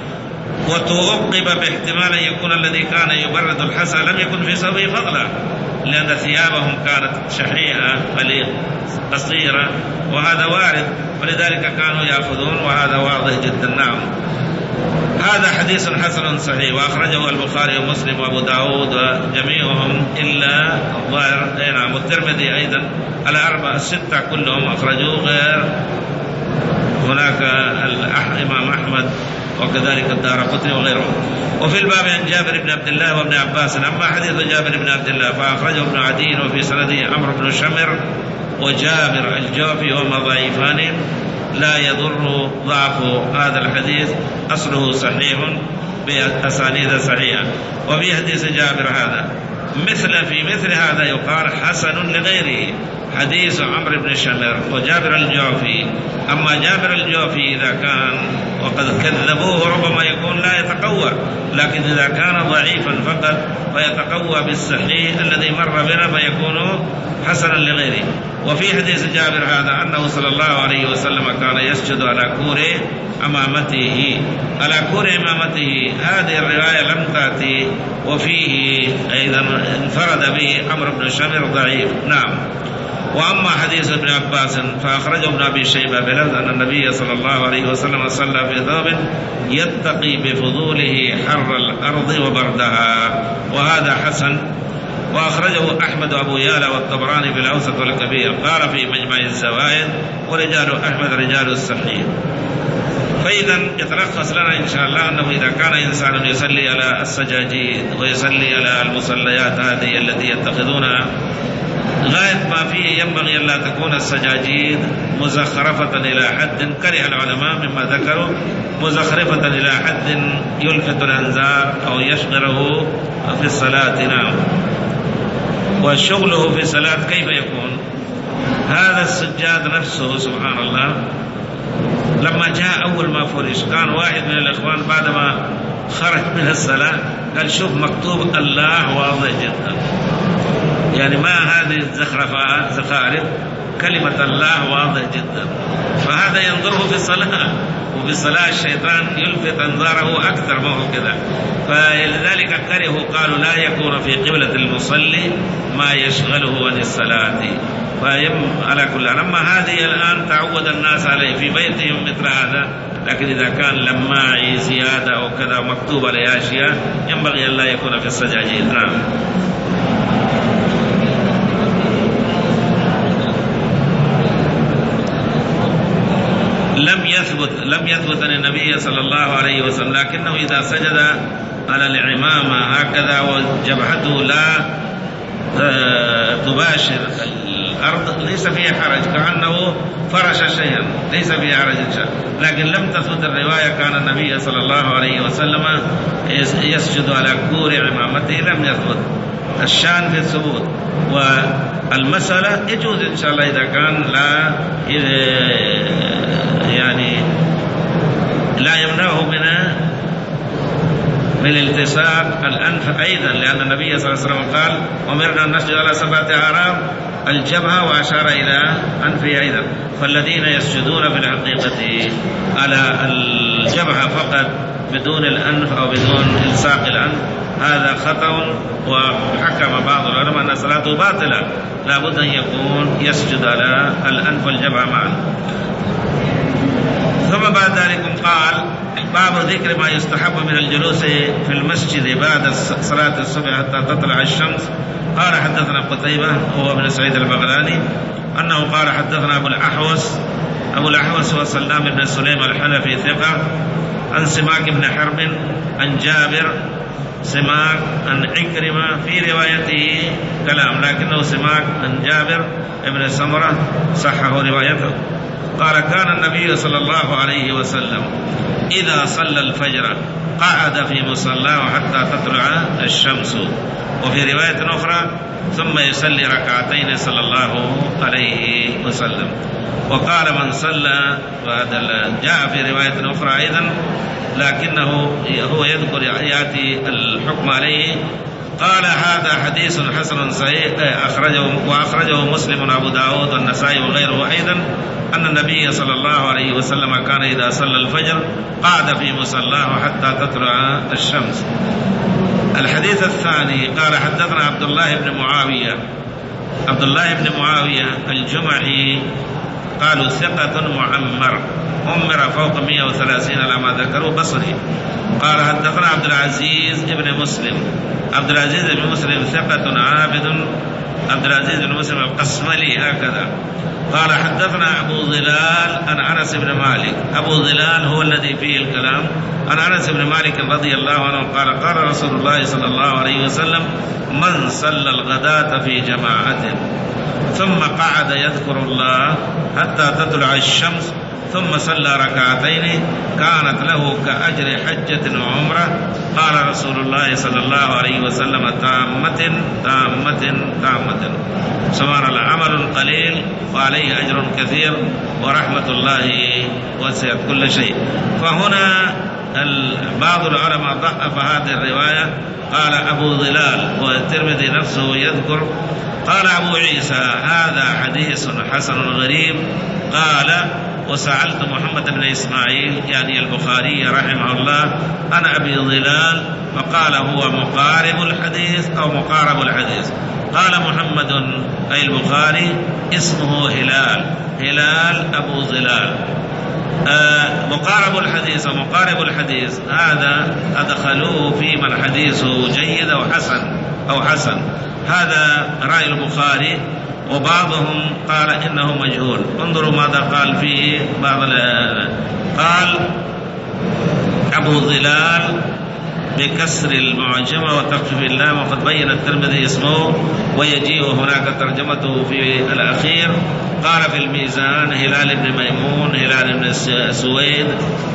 وتوقب باحتمال أن يكون الذي كان يبرد الحصى لم يكن في ثوبه فضلا، لأن ثيابهم كانت شحيحة قصيرة وهذا وارد، ولذلك كانوا يأخذون، وهذا واضح جدا. نعم، هذا حديث حسن صحيح، وأخرجه البخاري ومسلم وأبو داود وجميعهم إلا الظاهر نعم والترمذي أيضا، الأربعة الستة كلهم أخرجوه، غير هناك الإمام أحمد وكذلك الدارقطني وغيره. وفي الباب عن جابر بن عبد الله وابن عباس. أما حديث جابر بن عبد الله فأخرجه ابن عدي وفي سنده عمرو بن شمر وجابر الجوفي وهما ضعيفان، لا يضر ضعف هذا الحديث، أصله صحيح بأسانيد صحيحة. وفي حديث جابر هذا مثل في مثل هذا يقال حسن لغيره، حديث عمرو بن شمر وجابر الجعفي. أما جابر الجعفي إذا كان وقد كذبوه ربما يكون لا يتقوى، لكن إذا كان ضعيفا فقط فيتقوى بالصحيح الذي مر بنا فيكون حسنا لغيره. وفي حديث جابر هذا أنه صلى الله عليه وسلم كان يسجد على كور أمامته، على كور أمامته. هذه الرواية لم تأتي، وفيه أيضا انفرد به عمرو بن شمر ضعيف. نعم. وأما حديث ابن عباس فأخرجه ابن أبي شيبة بلفظ أن النبي صلى الله عليه وسلم صلى في ثوب يتقي بفضوله حر الأرض وبردها، وهذا حسن. وأخرجه أحمد وأبو يالا والطبراني في الأوسط والكبير. قال في مجمع الزوائد ورجال أحمد رجال الصحيح. فإذا يتلخص لنا إن شاء الله أنه إذا كان إنسان يصلي على السجاجيد ويصلي على المصليات هذه التي يتخذونها، غاية ما فيه ينبغي أن لا تكون السجاجيد مزخرفة إلى حد كره العلماء مما ذكروا، مزخرفة إلى حد يلفت الأنظار أو يشغله في الصلاة. نعم. وشغله في الصلاة كيف يكون؟ هذا السجاد نفسه سبحان الله لما جاء أول ما فرش كان واحد من الإخوان بعدما خرج من الصلاة قال شوف مكتوب الله واضح جدا، يعني ما هذه الزخرفة زخارف، كلمة الله واضح جدا. فهذا ينظره في الصلاة، وفي الصلاة الشيطان يلفت أنظاره أكثر ما هو كذا، فلذلك كرهوا قالوا لا يكون في قبلة المصلي ما يشغله عن الصلاة. فيم على كل لما هذه الآن تعود الناس عليه في بيتهم مثل هذا، لكن إذا كان لماعي زيادة أو كذا مكتوب عليه أشياء ينبغي أن لا يكون في السجاجيد. نعم. لم يثبت لم يثبت عن النبي صلى الله عليه وسلم، لكنه إذا سجد على العمامة هكذا وجبهته لا تباشر الأرض ليس فيه حرج، كأنه فرش شيئا ليس فيه حرج إن شاء. لكن لم تثبت الرواية كان النبي صلى الله عليه وسلم يسجد على كور عمامته، لم يثبت. الشان في الثبوت، والمسألة يجوز إن شاء الله إذا كان لا يعني لا يمنعه من من التصاق الأنف أيضا، لأن النبي صلى الله عليه وسلم قال أمرنا أن نسجد على سبعة أعراب الجبهة، وأشار إلى أنفه أيضا. فالذين يسجدون في الحقيقة على الجبهة فقط بدون الأنف أو بدون إلصاق الأنف هذا خطأ، وحكم بعض العلماء أن صلاته باطلة، لا بد أن يكون يسجد على الأنف والجبهة معا. ثم بعد ذلك قال باب ذكر ما يستحب من الجلوس في المسجد بعد صلاة الصبح حتى تطلع الشمس. قال حدثنا قتيبة هو ابن سعيد البغلاني أنه قال حدثنا أبو الأحوص أبو الأحوص هو سلام بن سليم الحنفي ثقة، عن سماك بن حرب عن جابر، سماك عن عكرمة في روايته كلام، لكنه سماك عن جابر ابن سمرة صحه روايته. قال كان النبي صلى الله عليه وسلم إذا صلى الفجر قعد في مصلاه حتى تطلع الشمس، وفي رواية أخرى ثم يصلي ركعتين صلى الله عليه وسلم. وقال من صلى، وهذا جاء في رواية أخرى أيضا لكنه هو يذكر يأتي الحكم عليه. قال هذا حديث حسن صحيح أخرجه وأخرجه مسلم وأبو داود والنسائي وغيره أيضا أن النبي صلى الله عليه وسلم كان إذا صلى الفجر قعد في مصلاه حتى تطلع الشمس. الحديث الثاني قال حدثنا عبد الله بن معاوية عبد الله بن معاوية الجمعي قالوا ثقة معمر، عمر فوق مئة وثلاثين لما ذكروا بصري. قال حدثنا عبد العزيز بن مسلم عبد العزيز بن مسلم ثقة عابد، عبد العزيز بن مسلم القسملي هكذا. قال حدثنا أبو ظلال عن أنس بن مالك، أبو ظلال هو الذي فيه الكلام، عن أنس بن مالك رضي الله عنه قال قال رسول الله صلى الله عليه وسلم من صلى الغداة في جماعة ثم قعد يذكر الله حتى تطلع الشمس ثم صلى ركعتين كانت له كأجر حجة وعمرة. قال رسول الله صلى الله عليه وسلم تامة تامة تامة. سبحان الله، عمل قليل وعليه أجر كثير، ورحمة الله وسعت كل شيء. فهنا بعض العلماء ضعف هذه الرواية. قال أبو ظلال والترمذي نفسه يذكر، قال أبو عيسى هذا حديث حسن غريب. قال وسألت محمد بن إسماعيل يعني البخاري رحمه الله عن أبي ظلال فقال هو مقارب الحديث أو مقارب الحديث. قال محمد أي البخاري اسمه هلال، هلال أبو ظلال. آه مقارب الحديث ومقارب الحديث هذا أدخلوه في من حديثه جيد أو حسن أو حسن. هذا رأي البخاري، وبعضهم قال إنه مجهول. انظروا ماذا قال فيه بعض. قال أبو ظلال بكسر المعجمة وتخفيف اللام، وقد بين الترمذي اسمه ويجيء هناك ترجمته في الأخير. قال في الميزان هلال بن ميمون، هلال بن سويد،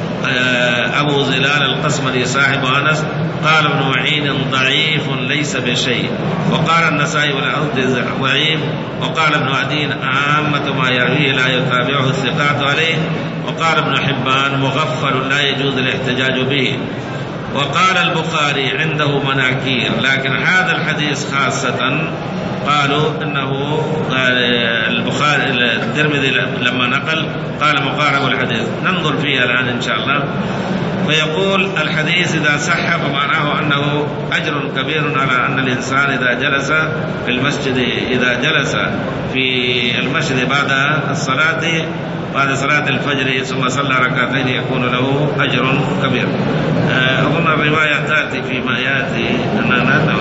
أبو ظلال القسمري صاحب أنس. قال ابن معين ضعيف ليس بشيء. وقال النسائي والعود ضعيف. وقال ابن عدي عامة ما يرويه لا يتابعه الثقات عليه. وقال ابن حبان مغفل لا يجوز الاحتجاج به. وقال البخاري عنده مناكير، لكن هذا الحديث خاصة قالوا إنه البخاري الترمذي لما نقل قال مقارب الحديث. ننظر فيها الآن إن شاء الله. فيقول الحديث إذا صح فمعناه أنه أجر كبير على أن الإنسان إذا جلس في المسجد إذا جلس في المسجد بعد الصلاة بعد صلاة الفجر ثم صلى ركعتين يكون له أجر كبير. أظن الرواية تأتي فيما يأتي أننا.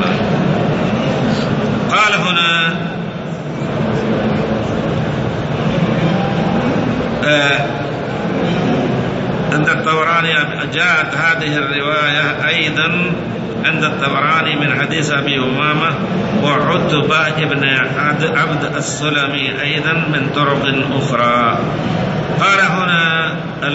قال هنا عند الطبراني جاءت هذه الرواية أيضا عند الطبراني من حديث أبي أمامة وعتبة بن عبد السلمي أيضا من طرق أخرى. قال هنا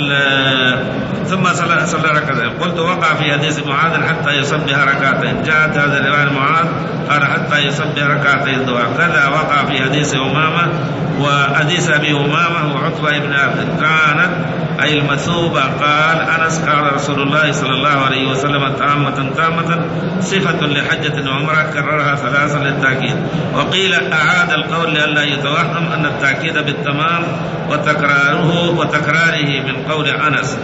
ثم صلى صلى ركعتين. قلت وقع في حديث معاذ حتى يصبح ركعتين. جاءت هذه الرواية معاذ قال حتى يصبح ركعتين الضحى. كذا وقع في حديث أمامة وحديث أبي أمامة وعتبة بن عبد كانت أي المثوبة. قال أنس قال رسول الله صلى الله عليه وسلم تامة تامة صفة لحجة وعمرة كررها ثلاثا للتأكيد. وقيل أعاد القول لئلا يتوهم أن التأكيد بالتمام وتكراره وتكراره من قول أنس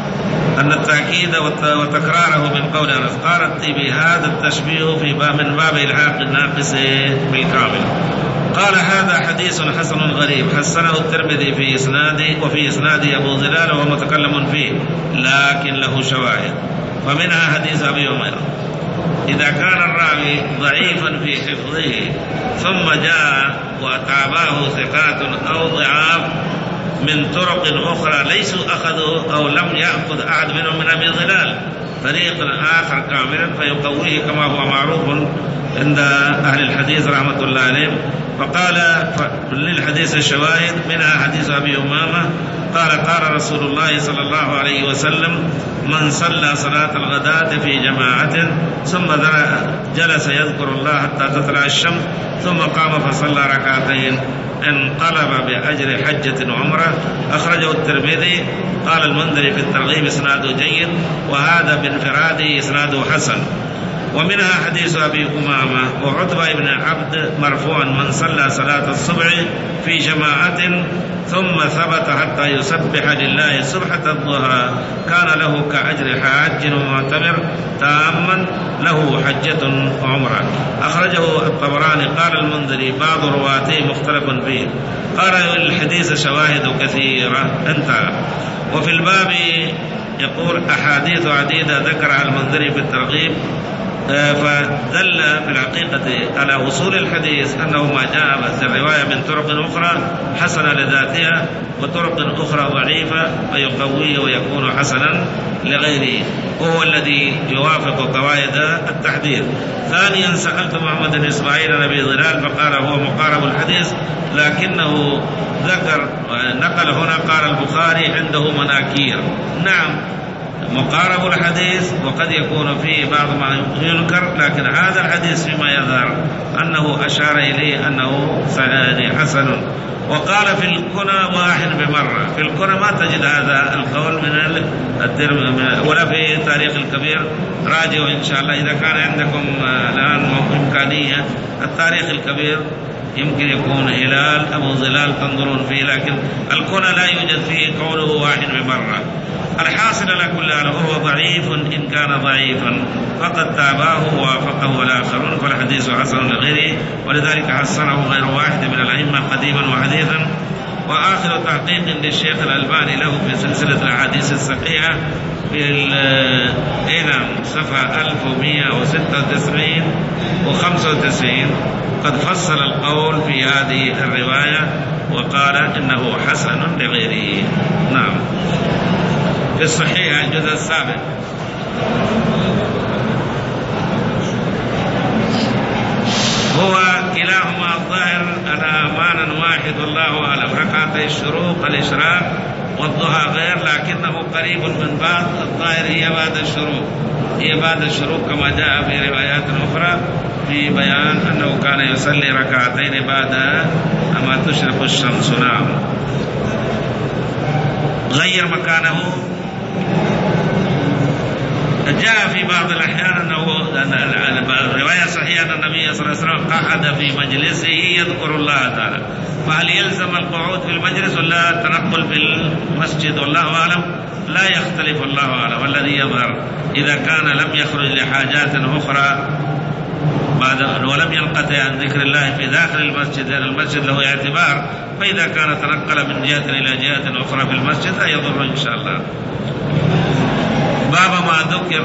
أن التأكيد وتكراره من قول أنس. قالت بهذا التشبيه في باب من باب إلحاق الناقص بالكامل. قال هذا حديث حسن غريب حسنه الترمذي في إسناده وفي إسناده أبو ظلال وهو متكلم فيه لكن له شواهد. فمنها حديث أبي أمامة إذا كان الراوي ضعيفا في حفظه ثم جاء وأتابعه ثقات أو ضعاف من طرق أخرى ليسوا أخذوا أو لم يأخذ أحد منهم من أبي ظلال طريق آخر كاملا فيقويه كما هو معروف عند أهل الحديث رحمة الله عليهم. فقال للحديث الشواهد منها حديث أبي أمامة قال قال رسول الله صلى الله عليه وسلم من صلى صلاة الغداة في جماعة ثم جلس يذكر الله حتى تطلع الشمس ثم قام فصلى ركعتين انقلب بأجر حجة وعمرة. أخرجه الترمذي. قال المنذري في الترغيب إسناده جيد وهذا بانفراده إسناده حسن. ومنها حديث أبي أمامة وعتبة بن عبد مرفوعا من صلى صلاة الصبح في جماعة ثم ثبت حتى يسبح لله سبحة الضحى كان له كأجر حاج ومعتمر تاما له حجة وعمرة. أخرجه الطبراني. قال المنذري بعض رواته مختلف فيه. قال الحديث شواهد كثيرة انتهى. وفي الباب يقول أحاديث عديدة ذكرها المنذري في الترغيب فدل في الحقيقة على وصول الحديث أنه ما جاء بس الرواية من طرق أخرى حسنة لذاتها وطرق أخرى ضعيفة فيقويه ويكون حسنا لغيره، وهو الذي يوافق قواعد التحديث. ثانيا سألت محمد بن إسماعيل عن أبي ظلال فقال هو مقارب الحديث، لكنه ذكر نقل هنا قال البخاري عنده مناكير. نعم مقارب الحديث وقد يكون فيه بعض ما ينكر، لكن هذا الحديث فيما يظهر أنه أشار إليه أنه حسن. وقال في الكنى واحد بمرة، في الكنى ما تجد هذا القول من الترمذي ولا في تاريخ الكبير. راجعوا إن شاء الله إذا كان عندكم الآن إمكانية التاريخ الكبير يمكن يكون هلال أبو ظلال تنظرون فيه، لكن الكنى لا يوجد فيه قوله واحد بمرة. الحاصل على كل حال هو ضعيف إن كان ضعيفا فقد تاباه ووافقه الآخرون، فالحديث حسن لغيره، ولذلك حسنه غير واحد من الأئمة قديما وحديثا. وآخر تحقيق للشيخ الألباني له في سلسلة الأحاديث الصحيحة في هنا صفحة ألف ومئة وستة وتسعين وخمسة وتسعين قد فصل القول في هذه الرواية وقال إنه حسن لغيره. نعم في الصحيح الجزء السابع. هو كلاهما الظاهر على معنى واحد والله أعلم، ركعتي الشروق الإشراق والضحى غير، لكنه قريب من بعض. الظاهر هي بعد الشروق، هي بعد الشروق كما جاء في روايات أخرى في بيان أنه كان يصلي ركعتين بعد أما تشرق الشمس. نعم غير مكانه. جاء في بعض الأحيان أنه الرواية صحيحة أن النبي صلى الله عليه وسلم قعد في مجلسه يذكر الله تعالى، فهل يلزم القعود في المجلس ولا التنقل في المسجد؟ والله أعلم لا يختلف، الله أعلم. والذي يظهر إذا كان لم يخرج لحاجات أخرى بعد ولم ينقطع عن ذكر الله في داخل المسجد لأن المسجد له اعتبار، فإذا كان تنقل من جهة إلى جهة أخرى في المسجد لا يضر إن شاء الله. باب ما ذكر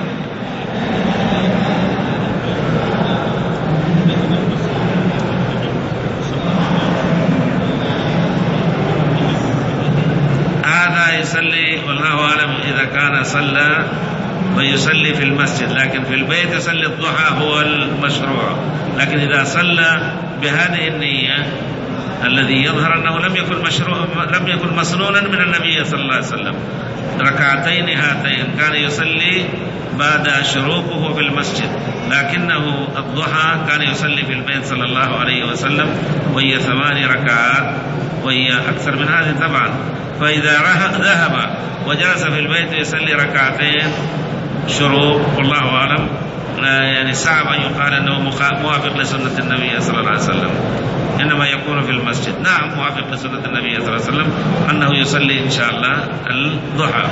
هذا يصلي والله أعلم إذا كان صلى ويصلي في المسجد، لكن في البيت يصلي الضحى هو المشروع. لكن إذا صلى بهذه النية الذي يظهر أنه لم يكن مشروع لم يكن مسنونا من النبي صلى الله عليه وسلم، ركعتين هاتين كان يصلي بعد الشروق وهو في المسجد، لكنه الضحى كان يصلي في البيت صلى الله عليه وسلم وهي ثماني ركعات وهي أكثر من هذه طبعا. فإذا ذهب وجلس في البيت يصلي ركعتين شروق والله أعلم يعني صعب أن يقال أنه موافق لسنة النبي صلى الله عليه وسلم، إنما يكون في المسجد. نعم موافق لسنة النبي صلى الله عليه وسلم أنه يصلي إن شاء الله الضحى.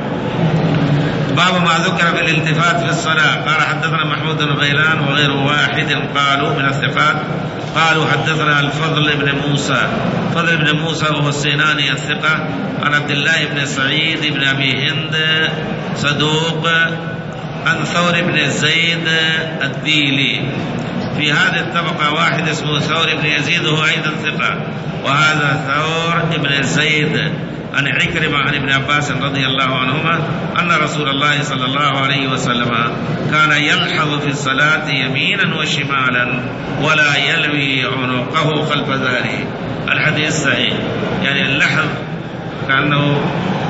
باب ما ذكر في الالتفات في الصلاة. قال حدثنا محمود بن غيلان وغير واحد قالوا من الثقات قالوا حدثنا الفضل بن موسى فضل بن موسى وهو السيناني الثقة عن عبد الله بن سعيد بن أبي هند صدوق عن ثور بن زيد الديلي. في هذه الطبقة واحد اسمه ثور بن يزيد وهو أيضا ثقة، وهذا ثور بن زيد عن عكرمة عن ابن عباس رضي الله عنهما أن رسول الله صلى الله عليه وسلم كان يلحظ في الصلاة يمينا وشمالا ولا يلوي عنقه خلف ظهره. الحديث صحيح، يعني اللحظ كأنه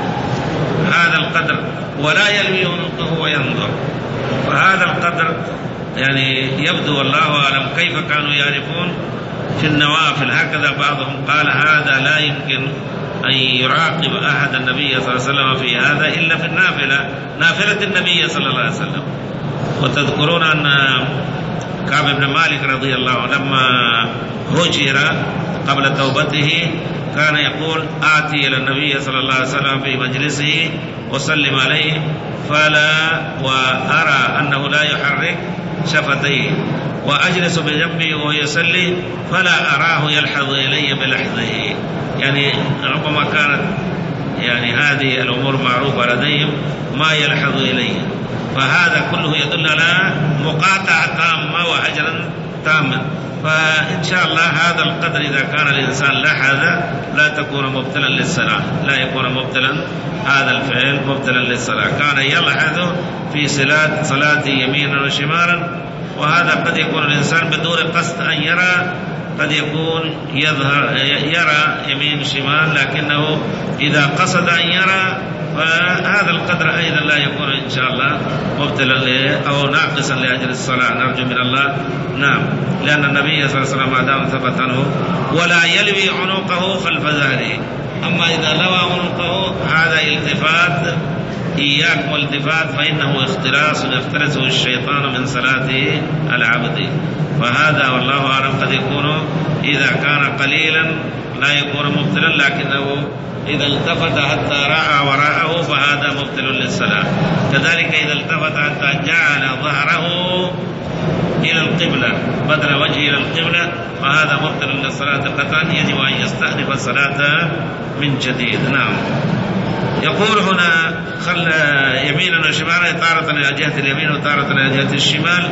هذا القدر ولا يلوي عنقه وينظر، فهذا القدر يعني يبدو والله أعلم كيف كانوا يعرفون في النوافل. هكذا بعضهم قال هذا لا يمكن أن يراقب أحد النبي صلى الله عليه وسلم في هذا إلا في النافلة، نافلة النبي صلى الله عليه وسلم. وتذكرون أن كعب بن مالك رضي الله عنه لما هجر قبل توبته كان يقول آتي إلى النبي صلى الله عليه وسلم في مجلسه وسلم عليه فلا وأرى أنه لا يحرك شفتيه، وأجلس بجنبه وهو يصلي فلا أراه يلحظ إلي بلحظه. يعني ربما كانت يعني هذه الأمور معروفة لديهم ما يلحظ إليه، فهذا كله يدل على مقاطعة تامة وأجرا تاما. فإن شاء الله هذا القدر إذا كان الإنسان لاحظ لا تكون مبتلا للصلاة، لا يكون مبتلا هذا الفعل مبتلا للصلاة. كان يلحظ في صلاة صلاة يمينا وشمالا، وهذا قد يكون الإنسان بدون قصد أن يرى، قد يكون يظهر يرى يمين شمال، لكنه إذا قصد أن يرى فهذا القدر أيضا لا يكون إن شاء الله مبتلا أو ناقصا لأجل الصلاة، نرجو من الله. نعم، لأن النبي صلى الله عليه وسلم ما دام ثبت عنه ولا يلوي عنقه خلف ظهره. أما إذا لوى عنقه هذا التفات، إياك والتفات، فإنه اختلاس يختلسه الشيطان من صلاة العبد. فهذا والله أعلم قد يكون إذا كان قليلا لا يكون مبتلا، لكنه إذا التفت حتى رأى وراءه فهذا مبتل للصلاة. كذلك إذا التفت حتى جعل ظهره إلى القبلة بدل وجهه إلى القبلة فهذا مبتل للصلاة قطعا، يجب أن يستأنف الصلاة من جديد. نعم. يقول هنا خل يمينا وشمالا، تارة إلى جهة اليمين وتارة إلى جهة الشمال،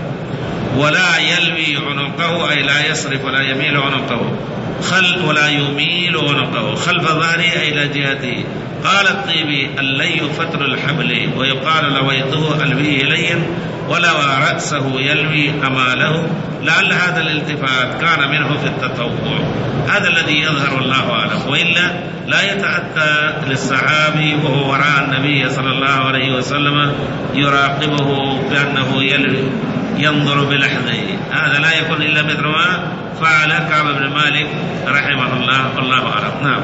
ولا يلوي عنقه أي لا يصرف ولا يميل عنقه، خل ولا يميل عنقه خلف ظهره أي إلى جهته. قال الطيبي اللي فتر الحبل، ويقال لويته ألويه لين، ولوى رأسه يلوي أماله، لعل هذا الالتفات كان منه في التطوع، هذا الذي يظهر والله أعلم، وإلا لا يتأتى للصحابي وهو وراء النبي صلى الله عليه وسلم يراقبه بأنه يلوي ينظر بلحظه، هذا لا يكون إلا مثل ما فعل كعب بن مالك رحمه الله والله أعلم. نعم.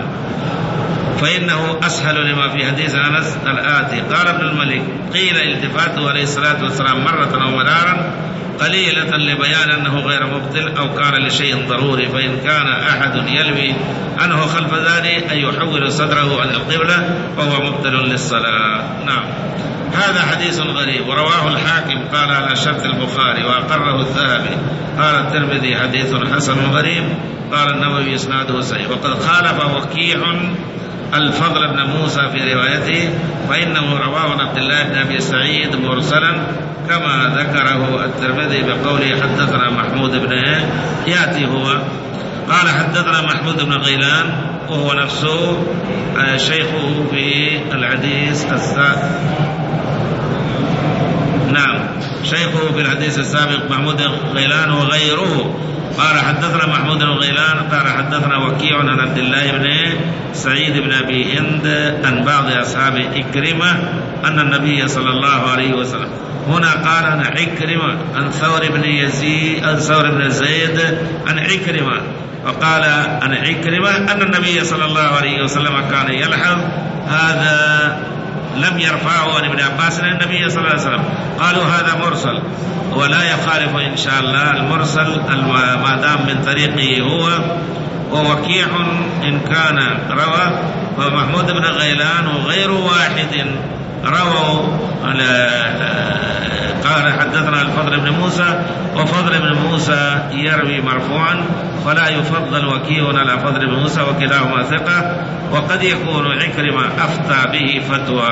فإنه أسهل لما في حديث أنس الآتي. قال ابن الملك قيل التفاته عليه الصلاة والسلام مرة أو مرارا قليلة لبيان أنه غير مبتل أو كان لشيء ضروري، فإن كان أحد يلوي عنه خلف ذلك أن يحول صدره عن القبلة فهو مبتل للصلاة. نعم. هذا حديث غريب، ورواه الحاكم قال على شرط البخاري وأقره الذهبي. قال الترمذي حديث حسن غريب، قال النووي إسناده صحيح. وقد خالف وكيع الفضل بن موسى في روايته، فإنه رواه عن عبد الله بن أبي سعيد مرسلا كما ذكره الترمذي بقوله حدثنا محمود بن ياتي هو قال حدثنا محمود بن غيلان وهو نفسه شيخه في الحديث السابق. نعم، شيخه في الحديث السابق محمود غيلان وغيره. قال حدثنا محمود بن غيلان قال حدثنا وكيع عن عبد الله بن سعيد بن أبي هند عن بعض أصحاب إكرمة أن النبي صلى الله عليه وسلم، هنا قال عن عكرمة عن ثور بن يزيد عن ثور بن زيد عن عكرمة، وقال عن عكرمة أن النبي صلى الله عليه وسلم كان يلحظ، هذا لم يرفعه عن ابن عباس عن النبي صلى الله عليه وسلم. قالوا هذا مرسل ولا يخالف إن شاء الله المرسل ما دام من طريقه هو. ووكيع إن كان روى، ومحمود بن غيلان وغير واحد رووا على قال حدثنا الفضل بن موسى، وفضل بن موسى يروي مرفوعا فلا يفضل وكيع على فضل بن موسى وكلاهما ثقة، وقد يكون عكرمة أفتى به فتوى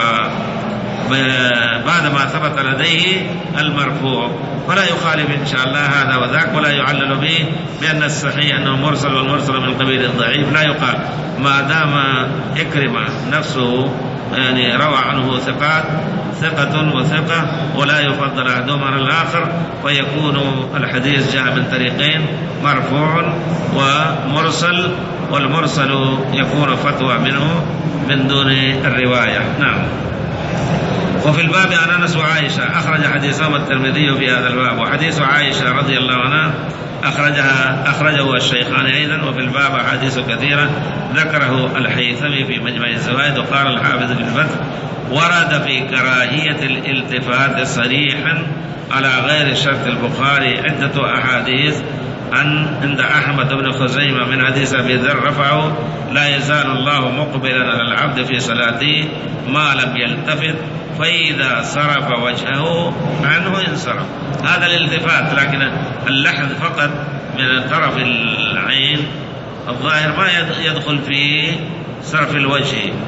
بعد ما ثبت لديه المرفوع، فلا يخالف إن شاء الله هذا وذاك، ولا يعلل به بأن الصحيح أنه مرسل والمرسل من قبيل الضعيف، لا يقال ما دام عكرمة نفسه يعني روى عنه ثقات ثقة وثقة ولا يفضل أحدهما على الآخر، فيكون الحديث جاء من طريقين مرفوع ومرسل، والمرسل يكون فتوى منه من دون الرواية. نعم. وفي الباب عن أنس وعائشة أخرج حديثهما الترمذي في هذا الباب، وحديث عائشة رضي الله عنها أخرجها أخرجه الشيخان أيضا. وفي الباب أحاديث كثيرة ذكره الحيثمي في مجمع الزوائد. وقال الحافظ في الفتح ورد في كراهية الالتفات صريحا على غير شرط البخاري عدة أحاديث عن عند أحمد بن خزيمة من حديث أبي ذر رفعه لا يزال الله مقبلا على العبد في صلاته ما لم يلتفت، فإذا صرف وجهه عنه انصرف. هذا الالتفات، لكن اللحظ فقط من طرف العين الظاهر ما يدخل في صرف الوجه.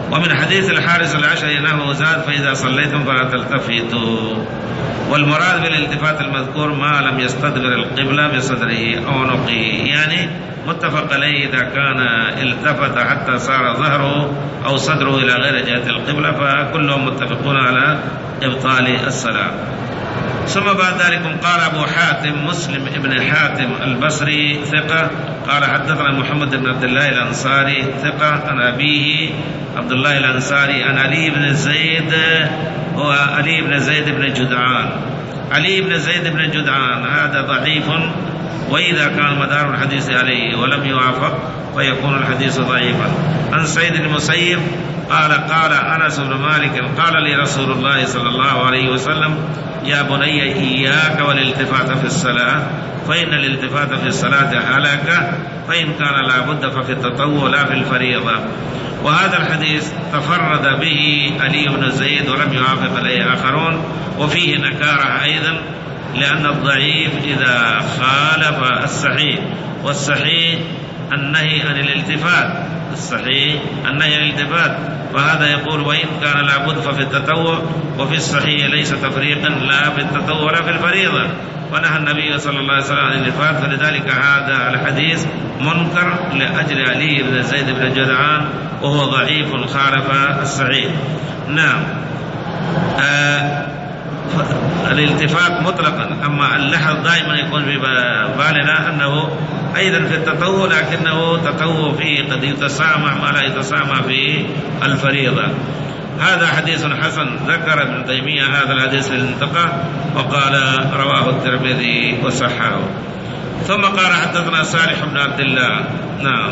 ومن حديث الحارث العشري أنه زاد فإذا صليتم فلا تلتفتوا. والمراد بالالتفات المذكور ما لم يستدبر القبلة بصدره أو عنقه، يعني متفق عليه إذا كان التفت حتى صار ظهره أو صدره إلى غير جهة القبلة فكلهم متفقون على إبطال الصلاة. ثم بعد ذلك قال أبو حاتم مسلم ابن حاتم البصري ثقة قال حدثنا محمد بن عبد الله الأنصاري ثقة عن أبيه عبد الله الأنصاري عن علي بن زيد هو علي بن زيد بن جدعان. علي بن زيد بن جدعان هذا ضعيف، وإذا كان مدار الحديث عليه ولم يوافق فيكون الحديث ضعيفا. عن سيد المسيب قال قال أنس بن مالك قال لي رسول الله صلى الله عليه وسلم يا بني إياك والالتفات في الصلاة فإن الالتفات في الصلاة هلكة، فإن كان لا بد ففي التطوع لا في الفريضة. وهذا الحديث تفرد به علي بن زيد ولم يوافق عليه آخرون، وفيه نكارة أيضا لأن الضعيف إذا خالف الصحيح، والصحيح النهي عن الالتفات، الصحيح النهي عن الالتفات، وهذا يقول وإن كان لابد ففي التطوع، وفي الصحيح ليس تفريقا لا في التطوع ولا في الفريضة، ونهى النبي صلى الله عليه وسلم عن الالتفات، فلذلك هذا الحديث منكر لأجل علي بن زيد بن جدعان وهو ضعيف خالف الصحيح. نعم. آه الالتفات مطلقا، أما اللحظ دائما يكون في بالنا أنه أيضا في التطوع، لكنه تطوع فيه قد يتسامع ما لا يتسامع في الفريضة. هذا حديث حسن. ذكر ابن تيمية هذا الحديث في الانتقاء وقال رواه الترمذي وصححه. ثم قال حدثنا صالح بن عبد الله نعم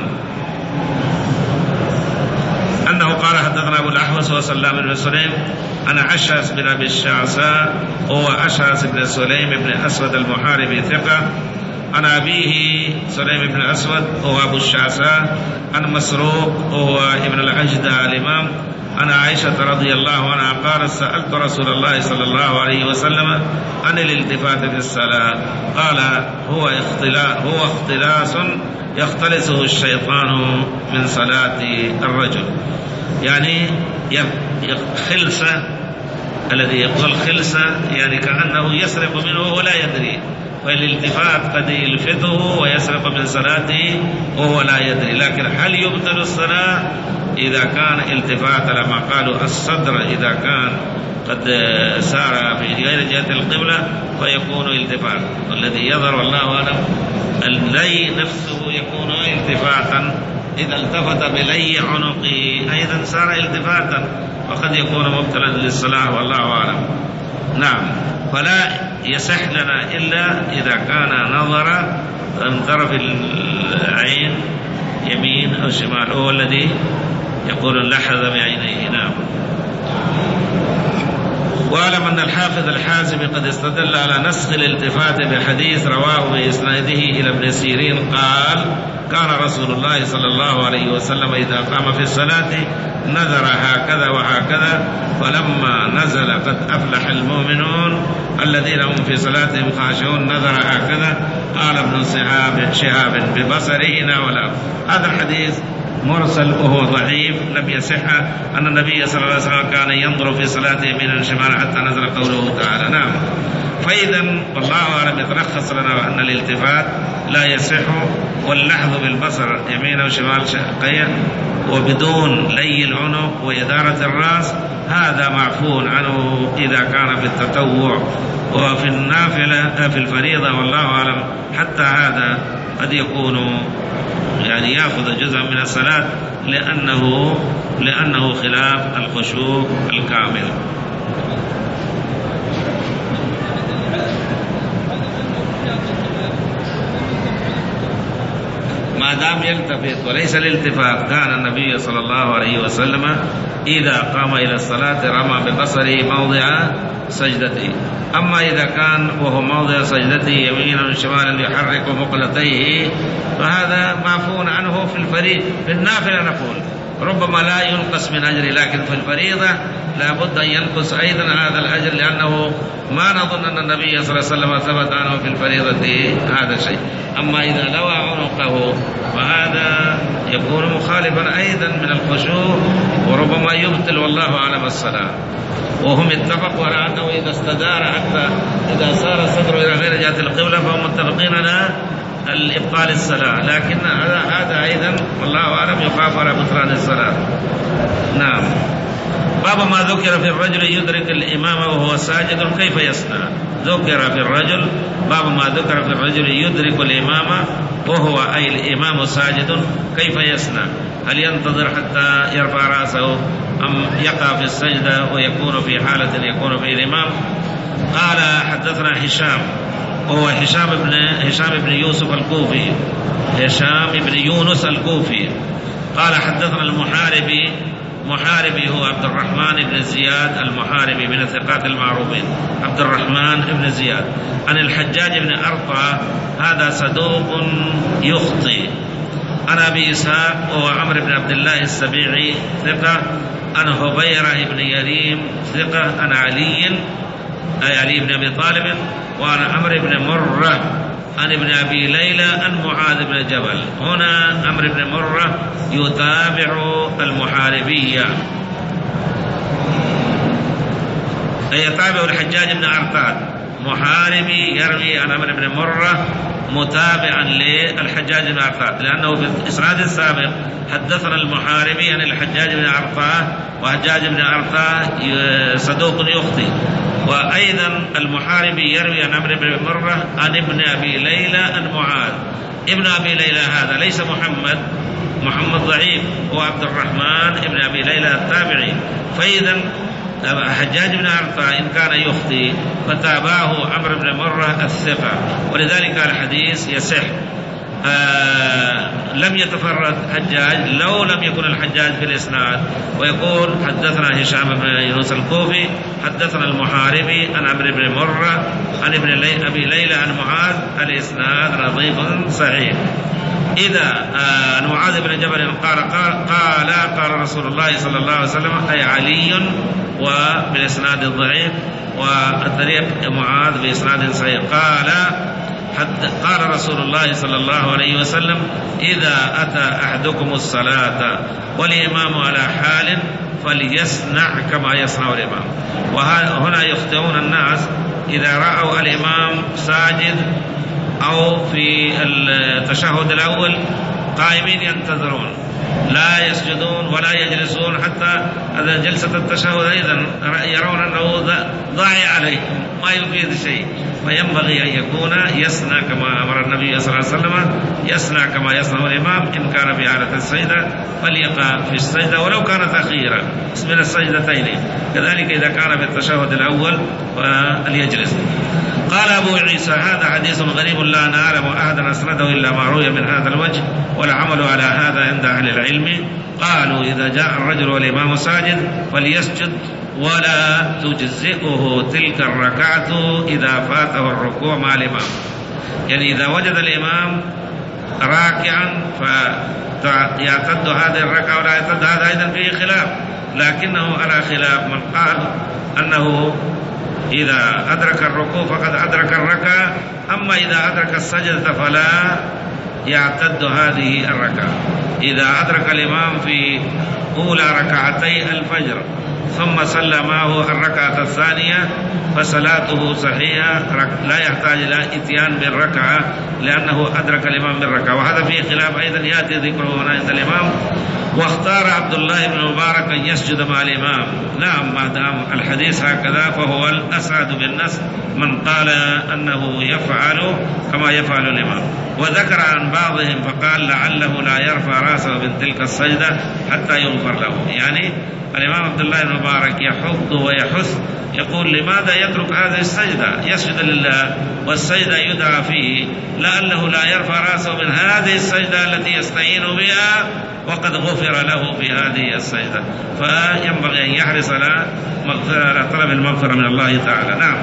أنه قال حدثنا أبو الأحوص وسلام بن سليم أنا عشاس بن أبي الشعثاء هو عشاس بن سليم بن أسود المحاربي ثقة، عن أبيه سليم بن أسود هو أبو الشعثاء، عن مسروق هو ابن العجدة الإمام، عن عائشة رضي الله عنها قالت سألت رسول الله صلى الله عليه وسلم عن الالتفات في الصلاة قال هو اختلاس هو اختلاس يختلسه الشيطان من صلاة الرجل، يعني خلسة، الذي يقول خلسة يعني كأنه يسرق منه ولا يدري، والالتفات قد يلفته ويسرق من صلاته وهو لا يدري. لكن هل يبطل الصلاة إذا كان التفات لما قالوا الصدر إذا كان قد سار في غير جهة القبلة فيكون التفات، والذي يظهر والله أعلم اللي نفسه يكون التفاتا، إذا التفت بلي عنقه أيضا صار التفاتا وقد يكون مبتلا للصلاة والله أعلم. نعم. فلا يصح لنا إلا إذا كان نظر من طرف العين يمين أو شمال، هو الذي يقول لحظ بعينيه. نعم. واعلم أن الحافظ الحازمي قد استدل على نسخ الالتفات بحديث رواه بإسناده إلى ابن سيرين قال كان رسول الله صلى الله عليه وسلم إذا قام في الصلاة نذر هكذا وهكذا، فلما نزل قد أفلح المؤمنون الذين هم في صلاتهم خاشعون نذر هكذا، قال ابن شهاب ببصره ناولا. هذا الحديث مرسل وهو ضعيف لم يصح أن النبي صلى الله عليه وسلم كان ينظر في صلاته يمينا شمالا حتى نزل قوله تعالى. نعم. فإذا والله أعلم يتلخص لنا أن الالتفات لا يصح، واللحظ بالبصر يمين وشمال شقيا وبدون لي العنق وإدارة الرأس هذا معفو عنه إذا كان في التطوع، وفي النافلة في الفريضة والله أعلم حتى هذا قد يكون يعني يأخذ جزء من الصلاة لأنه لأنه خلاف الخشوع الكامل. ما دام يلتفت وليس الالتفات كان النبي صلى الله عليه وسلم إذا قام إلى الصلاة رمى ببصره موضع سجدته، أما إذا كان وهو موضع سجدته يمينا وشمالا يحرك مقلتيه فهذا معفو عنه في الفريضة. في النافلة نقول ربما لا ينقص من أجره، لكن في الفريضة لا بد أن ينقص أيضا هذا الأجر، لأنه ما نظن أن النبي صلى الله عليه وسلم ثبت عنه في الفريضة هذا الشيء. أما إذا لوى عنقه فهذا يكون مخالفا أيضا من الخشوع، وربما يبطل والله أعلم الصلاة. وهم اتفقوا على أنه إذا استدار حتى إذا صار صدره إلى غير جهة القبلة فهم متفقين على الإبطال الصلاة، لكن هذا هذا أيضا والله أعلم يخاف على بطلان الصلاة. نعم. باب ما ذكر في الرجل يدرك الإمام وهو ساجد كيف يصنع. ذكر في الرجل باب ما ذكر في الرجل يدرك الإمام وهو أي الإمام ساجد كيف يصنع، هل ينتظر حتى يرفع رأسه أم يقع في السجدة ويكون في حالة يكون فيه الإمام؟ قال حدثنا هشام وهو هشام بن هشام بن يوسف الكوفي هشام بن يونس الكوفي قال حدثنا المحاربي محاربي هو عبد الرحمن بن زياد المحاربي من الثقات المعروفين، عبد الرحمن بن زياد عن الحجاج بن أرطى هذا صدوق يخطئ، عن أبي إسحاق وهو عمرو بن عبد الله السبيعي ثقة، عن هبيرة بن يريم ثقة، عن علي أي علي بن أبي طالب، وعن عمرو بن مرة عن ابن أبي ليلى عن معاذ بن جبل. هنا عمرو بن مرة يتابع المحاربية، يتابع الحجاج بن أرطاد، محاربي يروي عن عمرو بن مرة متابعا للحجاج بن أرطاد، لأنه في الإسناد السابق حدثنا المحاربي عن الحجاج بن أرطاد، وحجاج بن أرطاد صدوق يخطئ، وأيضا المحاربي يروي عن عمرو بن مرة عن ابن أبي ليلى عن معاذ. ابن أبي ليلى هذا ليس محمد، محمد ضعيف، هو عبد الرحمن ابن أبي ليلى التابعي. فإذا حجاج بن أرطى إن كان يخطئ فتابعه عمرو بن مرة الثقة، ولذلك الحديث يصح. آه لم يتفرد حجاج لو لم يكن الحجاج في الإسناد، ويقول حدثنا هشام بن يونس الكوفي حدثنا المحاربي عن عمرو بن مرة عن ابن لي أبي ليلى عن معاذ، الإسناد نظيف صحيح. إذا آه معاذ بن جبل قال قال قال قال رسول الله صلى الله عليه وسلم أي علي، وبالإسناد الضعيف، والطريق معاذ بإسناد صحيح قال حتى قال رسول الله صلى الله عليه وسلم إذا أتى أحدكم الصلاة والإمام على حال فليصنع كما يصنع الإمام. وهنا يخطئون الناس إذا رأوا الإمام ساجد أو في التشهد الأول قائمين ينتظرون لا يسجدون ولا يجلسون حتى هذا جلسة التشهد أيضا يرون أنه ضايع عليهم ما يفيد شيء، فينبغي أن يكون يصنع كما أمر النبي صلى الله عليه وسلم، يصنع كما يصنع الإمام. إن كان في حالة السجدة فليقع في السجدة ولو كانت أخيرة من السجدتين، كذلك إذا كان في التشهد الأول فليجلس. قال أبو عيسى هذا حديث غريب لا نعلم أحدا أسنده إلا ما روي من هذا الوجه، والعمل على هذا عند أهل العلم. قالوا إذا جاء الرجل والإمام ساجد فليسجد ولا تجزئه تلك الركعة إذا فاته الركوع مع الإمام، يعني إذا وجد الإمام راكعا فيعتد هذه الركعة ولا يعتد، هذا أيضا فيه خلاف، لكنه على خلاف من قال أنه إذا أدرك الركوع فقد أدرك الركعة، أما إذا أدرك السجدة فلا يعتد هذه الركعة. إذا أدرك الإمام في أولى ركعتي الفجر ثم صلى معه الركعة الثانية فصلاته صحيحة لا يحتاج إلى إتيان بالركعة لأنه أدرك الإمام بالركعة، وهذا فيه خلاف أيضا يأتي ذكره هنا عند الإمام. واختار عبد الله بن مبارك أن يسجد مع الإمام. نعم، ما دام الحديث هكذا فهو الأسعد بالنص من قال أنه يفعل كما يفعل الإمام. وذكر عن بعضهم فقال لعله لا يرفع رأسه من تلك السجدة حتى يغفر له، يعني الإمام عبد الله بن مبارك يحض ويحث يقول لماذا يترك هذه السجدة، يسجد لله والسجدة يدعى فيه، لعله لا يرفع رأسه من هذه السجدة التي يستعين بها وقد غفر له في هذه السجدة، فينبغي أن يحرص على طلب المغفرة من الله تعالى. نعم.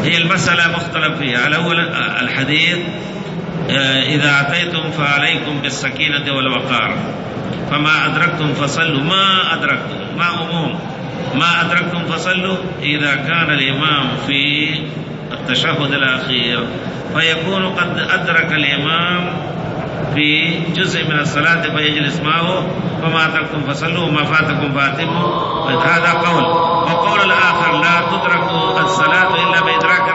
هي المسألة مختلف فيها. الأول الحديث إذا أتيتم فعليكم بالسكينة والوقار، فما أدركتم فصلوا، ما أدركتم ما عموم، ما أدركتم فصلوا. إذا كان الإمام في التشهد الأخير فيكون قد أدرك الإمام في جزء من الصلاة فيجلس معه، فما أدركتم فصلوا وما فاتكم فاتموا. هذا قول. وقول الآخر لا تدرك الصلاة إلا بإدراك